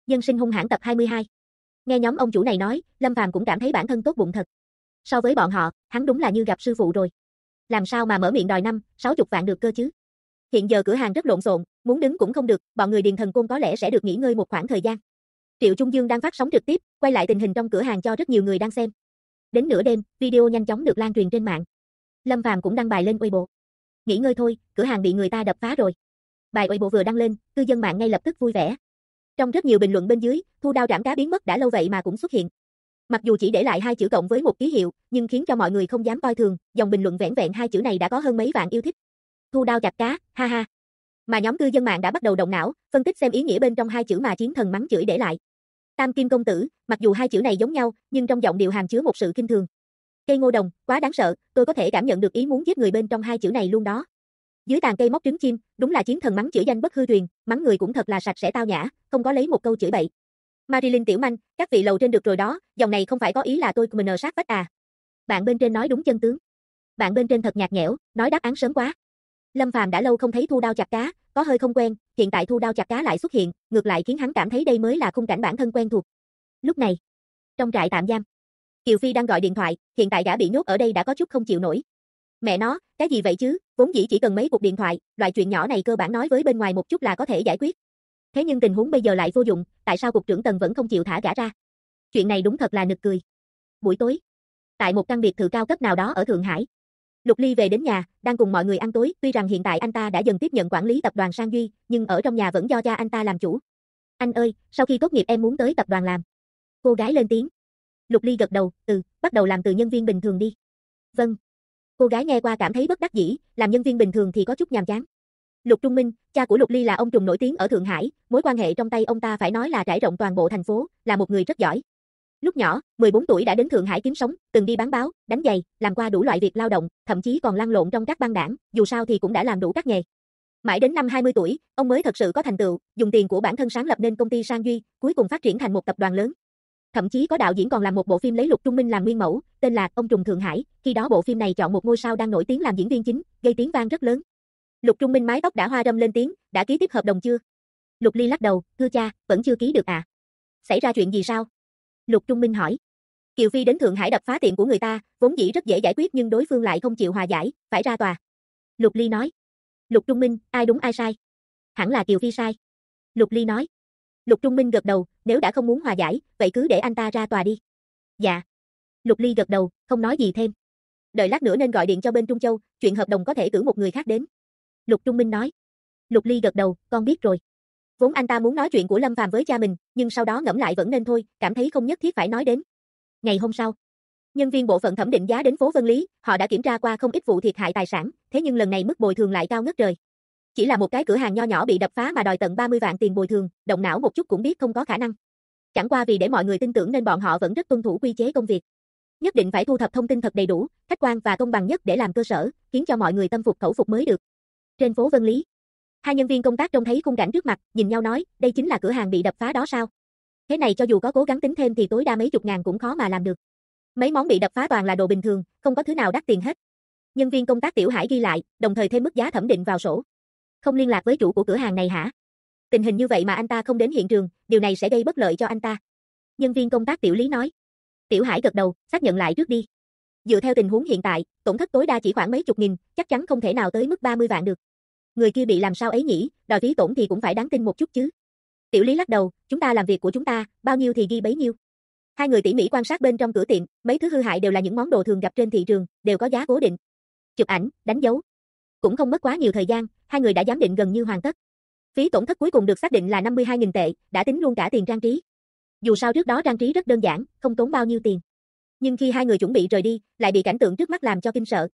Nhân sinh hung hãn tập 22. Nghe nhóm ông chủ này nói, Lâm Phàm cũng cảm thấy bản thân tốt bụng thật. So với bọn họ, hắn đúng là như gặp sư phụ rồi. Làm sao mà mở miệng đòi 50-60 vạn được cơ chứ? Hiện giờ cửa hàng rất lộn xộn, muốn đứng cũng không được, bọn người Điền Thần Côn có lẽ sẽ được nghỉ ngơi một khoảng thời gian. Triệu Trung Dương đang phát sóng trực tiếp, quay lại tình hình trong cửa hàng cho rất nhiều người đang xem. Đến nửa đêm, video nhanh chóng được lan truyền trên mạng. Lâm Phàm cũng đăng bài lên Weibo. Nghỉ ngơi thôi, cửa hàng bị người ta đập phá rồi. Bài Weibo vừa đăng lên, cư dân mạng ngay lập tức vui vẻ. Trong rất nhiều bình luận bên dưới, Thu Đao Trảm Cá biến mất đã lâu vậy mà cũng xuất hiện. Mặc dù chỉ để lại 2 chữ cộng với một ký hiệu, nhưng khiến cho mọi người không dám coi thường, dòng bình luận vẻn vẹn 2 chữ này đã có hơn mấy vạn yêu thích. Thu đao chặt cá, ha ha. Mà nhóm cư dân mạng đã bắt đầu động não, phân tích xem ý nghĩa bên trong 2 chữ mà Chiến Thần mắng chửi để lại. Tam Kim Công Tử, mặc dù 2 chữ này giống nhau, nhưng trong giọng điệu hàm chứa một sự khinh thường. Cây ngô đồng, quá đáng sợ, tôi có thể cảm nhận được ý muốn giết người bên trong 2 chữ này luôn đó. Dưới tàn cây móc trứng chim, đúng là Chiến Thần mắng chửi danh bất hư truyền, mắng người cũng thật là sạch sẽ tao nhã, không có lấy một câu chửi bậy. Marilyn Tiểu Manh, các vị lầu trên được rồi đó, dòng này không phải có ý là tôi mình sát vách à. Bạn bên trên nói đúng chân tướng. Bạn bên trên thật nhạt nhẽo, nói đáp án sớm quá. Lâm Phàm đã lâu không thấy Thu đao chặt cá, có hơi không quen, hiện tại Thu đao chặt cá lại xuất hiện, ngược lại khiến hắn cảm thấy đây mới là khung cảnh bản thân quen thuộc. Lúc này, trong trại tạm giam, Kiều Phi đang gọi điện thoại, hiện tại gã bị nhốt ở đây đã có chút không chịu nổi. Mẹ nó, cái gì vậy chứ, vốn dĩ chỉ cần mấy cuộc điện thoại, loại chuyện nhỏ này cơ bản nói với bên ngoài một chút là có thể giải quyết. Thế nhưng tình huống bây giờ lại vô dụng, tại sao cục trưởng Tần vẫn không chịu thả gã ra? Chuyện này đúng thật là nực cười. Buổi tối, tại một căn biệt thự cao cấp nào đó ở Thượng Hải, Lục Ly về đến nhà, đang cùng mọi người ăn tối, tuy rằng hiện tại anh ta đã dần tiếp nhận quản lý tập đoàn Sang Duy, nhưng ở trong nhà vẫn do cha anh ta làm chủ. Anh ơi, sau khi tốt nghiệp em muốn tới tập đoàn làm. Cô gái lên tiếng. Lục Ly gật đầu, bắt đầu làm từ nhân viên bình thường đi. Vâng. Cô gái nghe qua cảm thấy bất đắc dĩ, làm nhân viên bình thường thì có chút nhàm chán. Lục Trung Minh, cha của Lục Ly là ông trùm nổi tiếng ở Thượng Hải, mối quan hệ trong tay ông ta phải nói là trải rộng toàn bộ thành phố, là một người rất giỏi. Lúc nhỏ, 14 tuổi đã đến Thượng Hải kiếm sống, từng đi bán báo, đánh giày, làm qua đủ loại việc lao động, thậm chí còn lăn lộn trong các băng đảng, dù sao thì cũng đã làm đủ các nghề. Mãi đến năm 20 tuổi, ông mới thật sự có thành tựu, dùng tiền của bản thân sáng lập nên công ty Sang Duy, cuối cùng phát triển thành một tập đoàn lớn. Thậm chí có đạo diễn còn làm một bộ phim lấy Lục Trung Minh làm nguyên mẫu, tên là Ông trùm Thượng Hải, khi đó bộ phim này chọn một ngôi sao đang nổi tiếng làm diễn viên chính, gây tiếng vang rất lớn. Lục Trung Minh mái tóc đã hoa râm lên tiếng, đã ký tiếp hợp đồng chưa? Lục Ly lắc đầu, thưa cha, vẫn chưa ký được à? Xảy ra chuyện gì sao? Lục Trung Minh hỏi. Kiều Phi đến Thượng Hải đập phá tiệm của người ta, vốn dĩ rất dễ giải quyết nhưng đối phương lại không chịu hòa giải, phải ra tòa. Lục Ly nói. Lục Trung Minh, ai đúng ai sai? Hẳn là Kiều Phi sai. Lục Ly nói. Lục Trung Minh gật đầu, nếu đã không muốn hòa giải, vậy cứ để anh ta ra tòa đi. Dạ. Lục Ly gật đầu, không nói gì thêm. Đợi lát nữa nên gọi điện cho bên Trung Châu, chuyện hợp đồng có thể cử một người khác đến. Lục Trung Minh nói. Lục Ly gật đầu, con biết rồi. Vốn anh ta muốn nói chuyện của Lâm Phàm với cha mình, nhưng sau đó ngẫm lại vẫn nên thôi, cảm thấy không nhất thiết phải nói đến. Ngày hôm sau, nhân viên bộ phận thẩm định giá đến phố Vân Lý, họ đã kiểm tra qua không ít vụ thiệt hại tài sản, thế nhưng lần này mức bồi thường lại cao ngất trời. Chỉ là một cái cửa hàng nho nhỏ bị đập phá mà đòi tận 30 vạn tiền bồi thường, động não một chút cũng biết không có khả năng. Chẳng qua vì để mọi người tin tưởng nên bọn họ vẫn rất tuân thủ quy chế công việc. Nhất định phải thu thập thông tin thật đầy đủ, khách quan và công bằng nhất để làm cơ sở, khiến cho mọi người tâm phục khẩu phục mới được. Trên phố Vân Lý, 2 nhân viên công tác trông thấy khung cảnh trước mặt, nhìn nhau nói, đây chính là cửa hàng bị đập phá đó sao? Thế này cho dù có cố gắng tính thêm thì tối đa mấy chục ngàn cũng khó mà làm được. Mấy món bị đập phá toàn là đồ bình thường, không có thứ nào đắt tiền hết. Nhân viên công tác Tiểu Hải ghi lại, đồng thời thêm mức giá thẩm định vào sổ. Không liên lạc với chủ của cửa hàng này hả? Tình hình như vậy mà anh ta không đến hiện trường, điều này sẽ gây bất lợi cho anh ta. Nhân viên công tác Tiểu Lý nói. Tiểu Hải gật đầu, xác nhận lại trước đi. Dựa theo tình huống hiện tại, tổn thất tối đa chỉ khoảng mấy chục nghìn, chắc chắn không thể nào tới mức 30 vạn được. Người kia bị làm sao ấy nhỉ, đòi phí tổn thì cũng phải đáng tin một chút chứ. Tiểu Lý lắc đầu, chúng ta làm việc của chúng ta, bao nhiêu thì ghi bấy nhiêu. 2 người tỉ mỉ quan sát bên trong cửa tiệm, mấy thứ hư hại đều là những món đồ thường gặp trên thị trường, đều có giá cố định. Chụp ảnh, đánh dấu. Cũng không mất quá nhiều thời gian, 2 người đã giám định gần như hoàn tất. Phí tổn thất cuối cùng được xác định là 52.000 tệ, đã tính luôn cả tiền trang trí. Dù sao trước đó trang trí rất đơn giản, không tốn bao nhiêu tiền. Nhưng khi 2 người chuẩn bị rời đi, lại bị cảnh tượng trước mắt làm cho kinh sợ.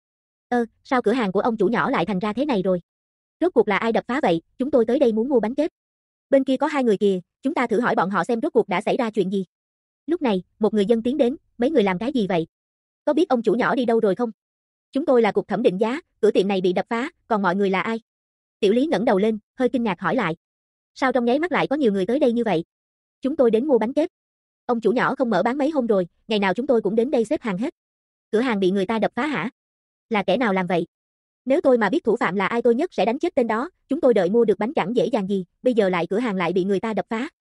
Sao cửa hàng của ông chủ nhỏ lại thành ra thế này rồi? Rốt cuộc là ai đập phá vậy, chúng tôi tới đây muốn mua bánh kếp. Bên kia có 2 người kìa, chúng ta thử hỏi bọn họ xem rốt cuộc đã xảy ra chuyện gì. Lúc này, một người dân tiến đến, mấy người làm cái gì vậy? Có biết ông chủ nhỏ đi đâu rồi không? Chúng tôi là cục thẩm định giá, cửa tiệm này bị đập phá, còn mọi người là ai? Tiểu Lý ngẩng đầu lên, hơi kinh ngạc hỏi lại. Sao trong nháy mắt lại có nhiều người tới đây như vậy? Chúng tôi đến mua bánh kếp. Ông chủ nhỏ không mở bán mấy hôm rồi, ngày nào chúng tôi cũng đến đây xếp hàng hết. Cửa hàng bị người ta đập phá hả? Là kẻ nào làm vậy? Nếu tôi mà biết thủ phạm là ai tôi nhất sẽ đánh chết tên đó, chúng tôi đợi mua được bánh chẳng dễ dàng gì, bây giờ lại cửa hàng lại bị người ta đập phá.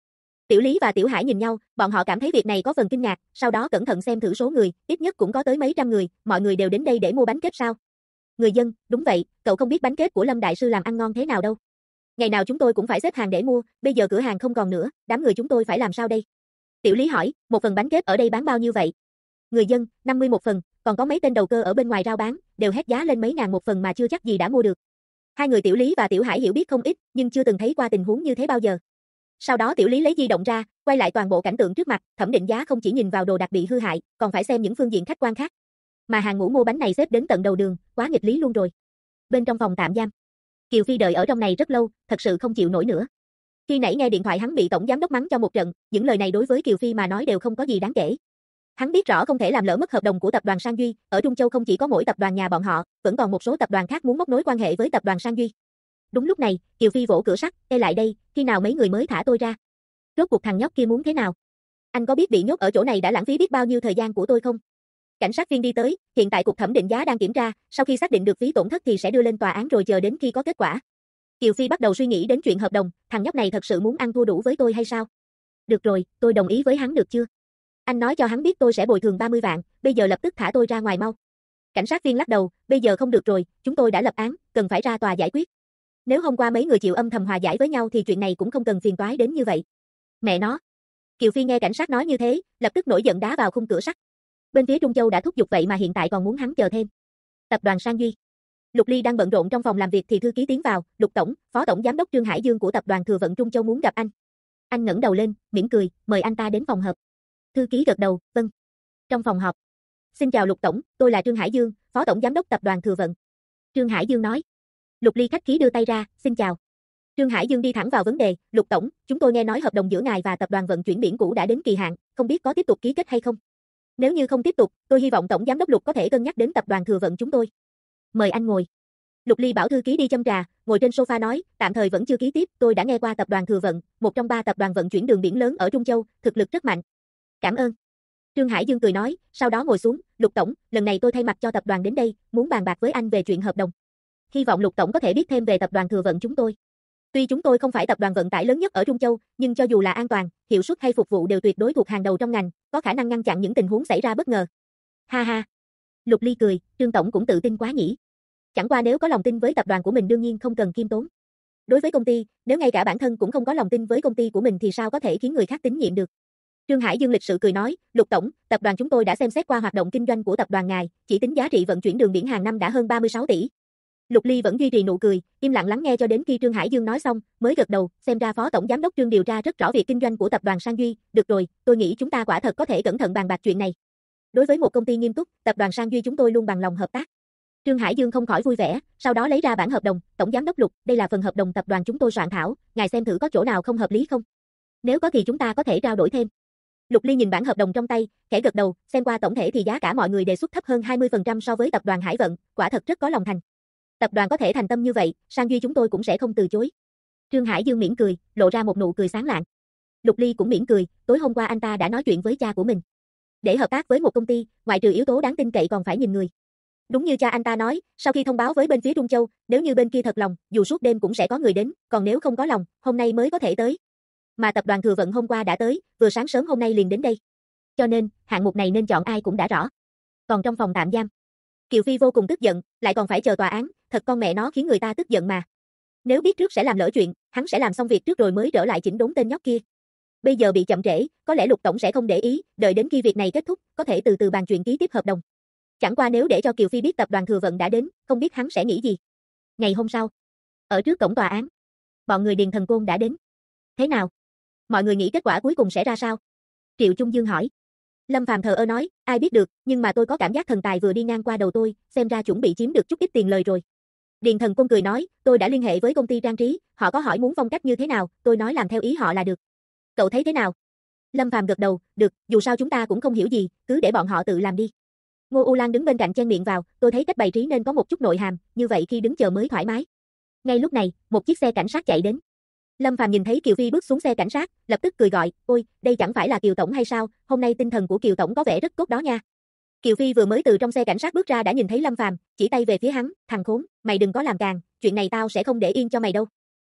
Tiểu Lý và Tiểu Hải nhìn nhau, bọn họ cảm thấy việc này có phần kinh ngạc, sau đó cẩn thận xem thử số người, ít nhất cũng có tới mấy trăm người, mọi người đều đến đây để mua bánh kết sao? Người dân, đúng vậy, cậu không biết bánh kết của Lâm đại sư làm ăn ngon thế nào đâu. Ngày nào chúng tôi cũng phải xếp hàng để mua, bây giờ cửa hàng không còn nữa, đám người chúng tôi phải làm sao đây? Tiểu Lý hỏi, một phần bánh kết ở đây bán bao nhiêu vậy? Người dân, 50 một phần, còn có mấy tên đầu cơ ở bên ngoài rao bán, đều hét giá lên mấy ngàn một phần mà chưa chắc gì đã mua được. Hai người Tiểu Lý và Tiểu Hải hiểu biết không ít, nhưng chưa từng thấy qua tình huống như thế bao giờ. Sau đó Tiểu Lý lấy di động ra, quay lại toàn bộ cảnh tượng trước mặt, thẩm định giá không chỉ nhìn vào đồ đạc bị hư hại, còn phải xem những phương diện khách quan khác. Mà hàng ngũ mua bánh này xếp đến tận đầu đường, quá nghịch lý luôn rồi. Bên trong phòng tạm giam, Kiều Phi đợi ở trong này rất lâu, thật sự không chịu nổi nữa. Khi nãy nghe điện thoại hắn bị tổng giám đốc mắng cho một trận, những lời này đối với Kiều Phi mà nói đều không có gì đáng kể. Hắn biết rõ không thể làm lỡ mất hợp đồng của tập đoàn Sang Duy, ở Trung Châu không chỉ có mỗi tập đoàn nhà bọn họ, vẫn còn một số tập đoàn khác muốn móc nối quan hệ với tập đoàn Sang Duy. Đúng lúc này, Kiều Phi vỗ cửa sắt, "Ê lại đây, khi nào mấy người mới thả tôi ra? Rốt cuộc thằng nhóc kia muốn thế nào? Anh có biết bị nhốt ở chỗ này đã lãng phí biết bao nhiêu thời gian của tôi không?" Cảnh sát viên đi tới, hiện tại cục thẩm định giá đang kiểm tra, sau khi xác định được phí tổn thất thì sẽ đưa lên tòa án rồi chờ đến khi có kết quả. Kiều Phi bắt đầu suy nghĩ đến chuyện hợp đồng, thằng nhóc này thật sự muốn ăn thua đủ với tôi hay sao? Được rồi, tôi đồng ý với hắn được chưa? Anh nói cho hắn biết tôi sẽ bồi thường 30 vạn, bây giờ lập tức thả tôi ra ngoài mau. Cảnh sát viên lắc đầu, bây giờ không được rồi, chúng tôi đã lập án, cần phải ra tòa giải quyết. Nếu hôm qua mấy người chịu âm thầm hòa giải với nhau thì chuyện này cũng không cần phiền toái đến như vậy. Mẹ nó. Kiều Phi nghe cảnh sát nói như thế, lập tức nổi giận đá vào khung cửa sắt. Bên phía Trung Châu đã thúc giục vậy mà hiện tại còn muốn hắn chờ thêm. Tập đoàn Sang Duy. Lục Ly đang bận rộn trong phòng làm việc thì thư ký tiến vào, "Lục tổng, phó tổng giám đốc Trương Hải Dương của tập đoàn Thừa Vận Trung Châu muốn gặp anh." Anh ngẩng đầu lên, mỉm cười, "Mời anh ta đến phòng họp." Thư ký gật đầu, "Vâng." Trong phòng họp. "Xin chào Lục tổng, tôi là Trương Hải Dương, phó tổng giám đốc tập đoàn Thừa Vận." Trương Hải Dương nói. Lục Ly khách khí đưa tay ra, "Xin chào." Trương Hải Dương đi thẳng vào vấn đề, "Lục tổng, chúng tôi nghe nói hợp đồng giữa ngài và tập đoàn vận chuyển biển cũ đã đến kỳ hạn, không biết có tiếp tục ký kết hay không? Nếu như không tiếp tục, tôi hy vọng tổng giám đốc Lục có thể cân nhắc đến tập đoàn Thừa Vận chúng tôi. Mời anh ngồi." Lục Ly bảo thư ký đi châm trà, ngồi trên sofa nói, "Tạm thời vẫn chưa ký tiếp, tôi đã nghe qua tập đoàn Thừa Vận, một trong 3 tập đoàn vận chuyển đường biển lớn ở Trung Châu, thực lực rất mạnh." "Cảm ơn." Trương Hải Dương cười nói, sau đó ngồi xuống, "Lục tổng, lần này tôi thay mặt cho tập đoàn đến đây, muốn bàn bạc với anh về chuyện hợp đồng. Hy vọng Lục tổng có thể biết thêm về tập đoàn Thừa Vận chúng tôi. Tuy chúng tôi không phải tập đoàn vận tải lớn nhất ở Trung Châu, nhưng cho dù là an toàn, hiệu suất hay phục vụ đều tuyệt đối thuộc hàng đầu trong ngành, có khả năng ngăn chặn những tình huống xảy ra bất ngờ." Ha ha. Lục Ly cười, Trương tổng cũng tự tin quá nhỉ. Chẳng qua nếu có lòng tin với tập đoàn của mình đương nhiên không cần khiêm tốn. Đối với công ty, nếu ngay cả bản thân cũng không có lòng tin với công ty của mình thì sao có thể khiến người khác tín nhiệm được. Trương Hải Dương lịch sự cười nói, "Lục tổng, tập đoàn chúng tôi đã xem xét qua hoạt động kinh doanh của tập đoàn ngài, chỉ tính giá trị vận chuyển đường biển hàng năm đã hơn 36 tỷ. Lục Ly vẫn duy trì nụ cười, im lặng lắng nghe cho đến khi Trương Hải Dương nói xong, mới gật đầu, xem ra phó tổng giám đốc Trương điều tra rất rõ việc kinh doanh của tập đoàn Sang Duy, được rồi, tôi nghĩ chúng ta quả thật có thể cẩn thận bàn bạc chuyện này. Đối với một công ty nghiêm túc, tập đoàn Sang Duy chúng tôi luôn bằng lòng hợp tác." Trương Hải Dương không khỏi vui vẻ, sau đó lấy ra bản hợp đồng, "Tổng giám đốc Lục, đây là phần hợp đồng tập đoàn chúng tôi soạn thảo, ngài xem thử có chỗ nào không hợp lý không? Nếu có thì chúng ta có thể trao đổi thêm." Lục Ly nhìn bản hợp đồng trong tay, khẽ gật đầu, xem qua tổng thể thì giá cả mọi người đề xuất thấp hơn 20% so với tập đoàn Hải Vận, quả thật rất có lòng thành. Tập đoàn có thể thành tâm như vậy, Sang Duy chúng tôi cũng sẽ không từ chối. Trương Hải Dương mỉm cười, lộ ra một nụ cười sáng lạng. Lục Ly cũng mỉm cười, tối hôm qua anh ta đã nói chuyện với cha của mình. Để hợp tác với một công ty, ngoại trừ yếu tố đáng tin cậy còn phải nhìn người. Đúng như cha anh ta nói, sau khi thông báo với bên phía Trung Châu, nếu như bên kia thật lòng, dù suốt đêm cũng sẽ có người đến, còn nếu không có lòng, hôm nay mới có thể tới. Mà tập đoàn Thừa Vận hôm qua đã tới, vừa sáng sớm hôm nay liền đến đây. Cho nên, hạng mục này nên chọn ai cũng đã rõ. Còn trong phòng tạm giam, Kiều Phi vô cùng tức giận, lại còn phải chờ tòa án, thật con mẹ nó khiến người ta tức giận mà. Nếu biết trước sẽ làm lỡ chuyện, hắn sẽ làm xong việc trước rồi mới trở lại chỉnh đốn tên nhóc kia. Bây giờ bị chậm trễ, có lẽ Lục tổng sẽ không để ý, đợi đến khi việc này kết thúc, có thể từ từ bàn chuyện ký tiếp hợp đồng. Chẳng qua nếu để cho Kiều Phi biết tập đoàn Thừa Vận đã đến, không biết hắn sẽ nghĩ gì. Ngày hôm sau, ở trước cổng tòa án, bọn người Điền Thần Côn đã đến. Thế nào? Mọi người nghĩ kết quả cuối cùng sẽ ra sao? Triệu Trung Dương hỏi. Lâm Phàm thờ ơ nói, ai biết được, nhưng mà tôi có cảm giác thần tài vừa đi ngang qua đầu tôi, xem ra chuẩn bị chiếm được chút ít tiền lời rồi. Điền Thần Côn cười nói, tôi đã liên hệ với công ty trang trí, họ có hỏi muốn phong cách như thế nào, tôi nói làm theo ý họ là được. Cậu thấy thế nào? Lâm Phàm gật đầu, được, dù sao chúng ta cũng không hiểu gì, cứ để bọn họ tự làm đi. Ngô U Lan đứng bên cạnh chen miệng vào, tôi thấy cách bày trí nên có một chút nội hàm, như vậy khi đứng chờ mới thoải mái. Ngay lúc này, một chiếc xe cảnh sát chạy đến. Lâm Phàm nhìn thấy Kiều Phi bước xuống xe cảnh sát, lập tức cười gọi, ôi, đây chẳng phải là Kiều tổng hay sao, hôm nay tinh thần của Kiều tổng có vẻ rất tốt đó nha. Kiều Phi vừa mới từ trong xe cảnh sát bước ra đã nhìn thấy Lâm Phàm, chỉ tay về phía hắn, thằng khốn, mày đừng có làm càng, chuyện này tao sẽ không để yên cho mày đâu.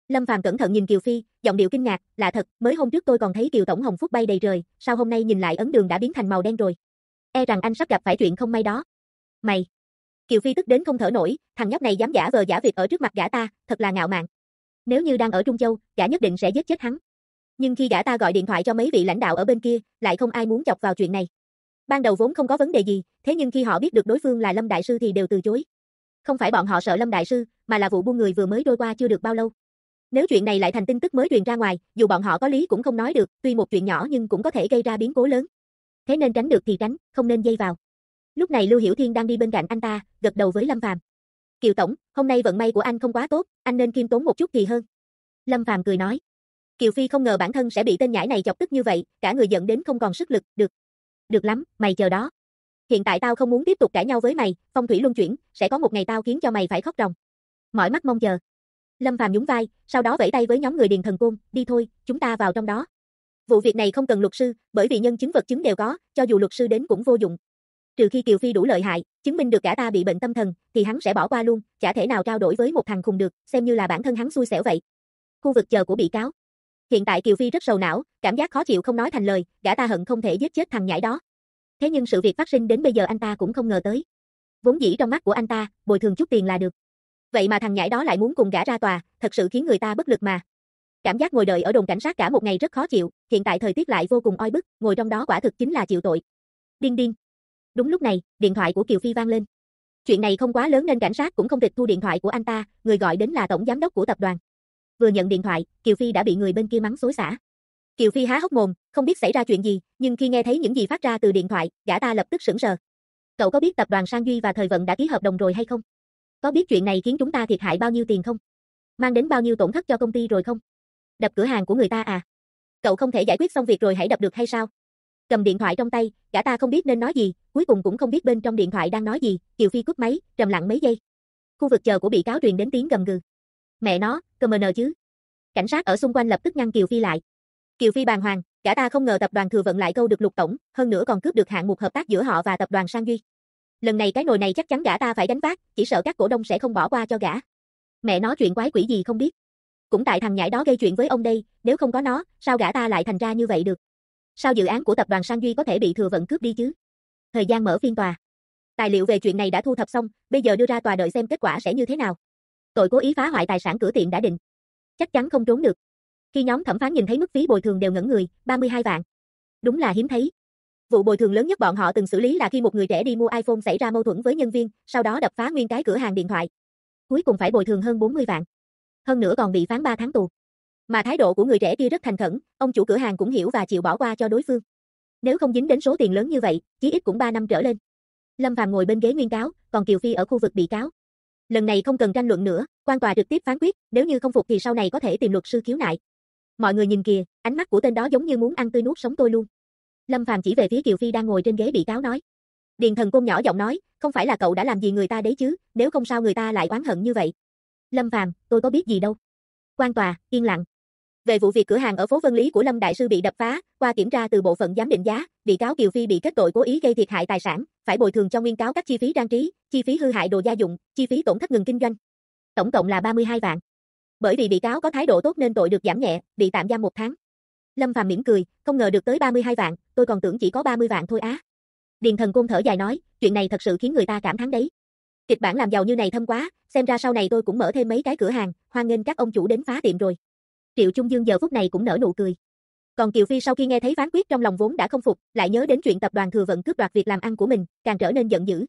Lâm Phàm cẩn thận nhìn Kiều Phi, giọng điệu kinh ngạc, lạ thật, mới hôm trước tôi còn thấy Kiều tổng hồng phúc bay đầy trời, sao hôm nay nhìn lại ấn đường đã biến thành màu đen rồi. E rằng anh sắp gặp phải chuyện không may đó. Mày. Kiều Phi tức đến không thở nổi, thằng nhóc này dám giả vờ giả vịt ở trước mặt gã ta, thật là ngạo mạn. Nếu như đang ở Trung Châu, gã nhất định sẽ giết chết hắn. Nhưng khi gã ta gọi điện thoại cho mấy vị lãnh đạo ở bên kia, lại không ai muốn chọc vào chuyện này. Ban đầu vốn không có vấn đề gì, thế nhưng khi họ biết được đối phương là Lâm Đại Sư thì đều từ chối. Không phải bọn họ sợ Lâm Đại Sư, mà là vụ buôn người vừa mới trôi qua chưa được bao lâu. Nếu chuyện này lại thành tin tức mới truyền ra ngoài, dù bọn họ có lý cũng không nói được, tuy một chuyện nhỏ nhưng cũng có thể gây ra biến cố lớn. Thế nên tránh được thì tránh, không nên dây vào. Lúc này Lưu Hiểu Thiên đang đi bên cạnh anh ta, gật đầu với Lâm Phàm. Kiều tổng, hôm nay vận may của anh không quá tốt, anh nên khiêm tốn một chút thì hơn. Lâm Phàm cười nói. Kiều Phi không ngờ bản thân sẽ bị tên nhãi này chọc tức như vậy, cả người giận đến không còn sức lực, được. Được lắm, mày chờ đó. Hiện tại tao không muốn tiếp tục cãi nhau với mày, phong thủy luân chuyển, sẽ có một ngày tao khiến cho mày phải khóc ròng. Mỏi mắt mong chờ. Lâm Phàm nhún vai, sau đó vẫy tay với nhóm người Điền Thần Côn, đi thôi, chúng ta vào trong đó. Vụ việc này không cần luật sư, bởi vì nhân chứng vật chứng đều có, cho dù luật sư đến cũng vô dụng. Trừ khi Kiều Phi đủ lợi hại, chứng minh được gã ta bị bệnh tâm thần, thì hắn sẽ bỏ qua luôn, chả thể nào trao đổi với một thằng khùng được, xem như là bản thân hắn xui xẻo vậy. Khu vực chờ của bị cáo. Hiện tại Kiều Phi rất sầu não, cảm giác khó chịu không nói thành lời, gã ta hận không thể giết chết thằng nhãi đó. Thế nhưng sự việc phát sinh đến bây giờ anh ta cũng không ngờ tới. Vốn dĩ trong mắt của anh ta, bồi thường chút tiền là được. Vậy mà thằng nhãi đó lại muốn cùng gã ra tòa, thật sự khiến người ta bất lực mà. Cảm giác ngồi đợi ở đồn cảnh sát cả một ngày rất khó chịu, hiện tại thời tiết lại vô cùng oi bức, ngồi trong đó quả thực chính là chịu tội. Điên điên. Đúng lúc này, điện thoại của Kiều Phi vang lên. Chuyện này không quá lớn nên cảnh sát cũng không tịch thu điện thoại của anh ta, người gọi đến là tổng giám đốc của tập đoàn. Vừa nhận điện thoại, Kiều Phi đã bị người bên kia mắng xối xả. Kiều Phi há hốc mồm, không biết xảy ra chuyện gì, nhưng khi nghe thấy những gì phát ra từ điện thoại, gã ta lập tức sững sờ. Cậu có biết tập đoàn Sang Duy và Thời Vận đã ký hợp đồng rồi hay không? Có biết chuyện này khiến chúng ta thiệt hại bao nhiêu tiền không? Mang đến bao nhiêu tổn thất cho công ty rồi không? Đập cửa hàng của người ta à? Cậu không thể giải quyết xong việc rồi hãy đập được hay sao? Cầm điện thoại trong tay, gã ta không biết nên nói gì, cuối cùng cũng không biết bên trong điện thoại đang nói gì, Kiều Phi cúp máy, trầm lặng mấy giây. Khu vực chờ của bị cáo truyền đến tiếng gầm gừ. Mẹ nó, cơ mờ nờ chứ. Cảnh sát ở xung quanh lập tức ngăn Kiều Phi lại. Kiều Phi bàng hoàng, gã ta không ngờ tập đoàn Thừa Vận lại câu được Lục tổng, hơn nữa còn cướp được hạng mục hợp tác giữa họ và tập đoàn Sang Duy. Lần này cái nồi này chắc chắn gã ta phải gánh vác, chỉ sợ các cổ đông sẽ không bỏ qua cho gã. Mẹ nó chuyện quái quỷ gì không biết. Cũng tại thằng nhãi đó gây chuyện với ông đây, nếu không có nó, sao gã ta lại thành ra như vậy được? Sao dự án của tập đoàn Sang Duy có thể bị Thừa Vận cướp đi chứ? Thời gian mở phiên tòa. Tài liệu về chuyện này đã thu thập xong, bây giờ đưa ra tòa đợi xem kết quả sẽ như thế nào. Tội cố ý phá hoại tài sản cửa tiệm đã định. Chắc chắn không trốn được. Khi nhóm thẩm phán nhìn thấy mức phí bồi thường đều ngẩn người, 32 vạn. Đúng là hiếm thấy. Vụ bồi thường lớn nhất bọn họ từng xử lý là khi một người trẻ đi mua iPhone xảy ra mâu thuẫn với nhân viên, sau đó đập phá nguyên cái cửa hàng điện thoại. Cuối cùng phải bồi thường hơn 40 vạn. Hơn nữa còn bị phán 3 tháng tù. Mà thái độ của người trẻ kia rất thành khẩn, ông chủ cửa hàng cũng hiểu và chịu bỏ qua cho đối phương. Nếu không dính đến số tiền lớn như vậy, chí ít cũng 3 năm trở lên. Lâm Phàm ngồi bên ghế nguyên cáo, còn Kiều Phi ở khu vực bị cáo. Lần này không cần tranh luận nữa, quan tòa trực tiếp phán quyết, nếu như không phục thì sau này có thể tìm luật sư khiếu nại. Mọi người nhìn kìa, ánh mắt của tên đó giống như muốn ăn tươi nuốt sống tôi luôn. Lâm Phàm chỉ về phía Kiều Phi đang ngồi trên ghế bị cáo nói. Điền Thần Côn nhỏ giọng nói, không phải là cậu đã làm gì người ta đấy chứ, nếu không sao người ta lại oán hận như vậy. Lâm Phàm, tôi có biết gì đâu. Quan tòa, yên lặng. Về vụ việc cửa hàng ở phố Vân Lý của Lâm Đại Sư bị đập phá, qua kiểm tra từ bộ phận giám định giá, bị cáo Kiều Phi bị kết tội cố ý gây thiệt hại tài sản, phải bồi thường cho nguyên cáo các chi phí trang trí, chi phí hư hại đồ gia dụng, chi phí tổn thất ngừng kinh doanh. Tổng cộng là 32 vạn. Bởi vì bị cáo có thái độ tốt nên tội được giảm nhẹ, bị tạm giam 1 tháng. Lâm Phàm mỉm cười, không ngờ được tới 32 vạn, tôi còn tưởng chỉ có 30 vạn thôi á. Điền Thần Côn thở dài nói, chuyện này thật sự khiến người ta cảm thán đấy. Kịch bản làm giàu như này thâm quá, xem ra sau này tôi cũng mở thêm mấy cái cửa hàng, hoan nghênh các ông chủ đến phá tiệm rồi. Triệu Trung Dương giờ phút này cũng nở nụ cười. Còn Kiều Phi sau khi nghe thấy phán quyết trong lòng vốn đã không phục, lại nhớ đến chuyện tập đoàn Thừa Vận cướp đoạt việc làm ăn của mình, càng trở nên giận dữ.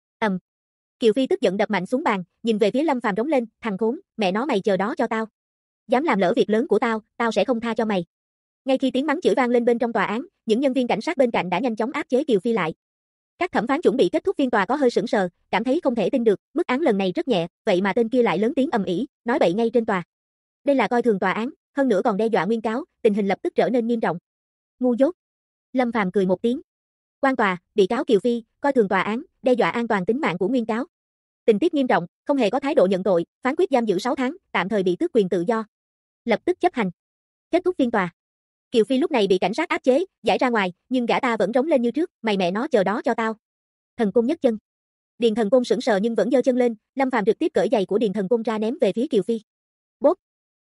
Kiều Phi tức giận đập mạnh xuống bàn, nhìn về phía Lâm Phàm rống lên, thằng khốn, mẹ nó mày chờ đó cho tao. Dám làm lỡ việc lớn của tao, tao sẽ không tha cho mày. Ngay khi tiếng mắng chửi vang lên bên trong tòa án, những nhân viên cảnh sát bên cạnh đã nhanh chóng áp chế Kiều Phi lại. Các thẩm phán chuẩn bị kết thúc phiên tòa có hơi sững sờ, cảm thấy không thể tin được, mức án lần này rất nhẹ, vậy mà tên kia lại lớn tiếng ầm ĩ, nói bậy ngay trên tòa. Đây là coi thường tòa án, hơn nữa còn đe dọa nguyên cáo, tình hình lập tức trở nên nghiêm trọng. Ngu dốt. Lâm Phàm cười một tiếng. Quan tòa, bị cáo Kiều Phi, coi thường tòa án, đe dọa an toàn tính mạng của nguyên cáo. Tình tiết nghiêm trọng, không hề có thái độ nhận tội, phán quyết giam giữ 6 tháng, tạm thời bị tước quyền tự do. Lập tức chấp hành. Kết thúc phiên tòa. Kiều Phi lúc này bị cảnh sát áp chế, giải ra ngoài, nhưng gã ta vẫn rống lên như trước, mày mẹ nó chờ đó cho tao. Thần Côn nhấc chân. Điền Thần Côn sững sờ nhưng vẫn giơ chân lên, Lâm Phàm trực tiếp cởi giày của Điền Thần Côn ra ném về phía Kiều Phi. Bốp.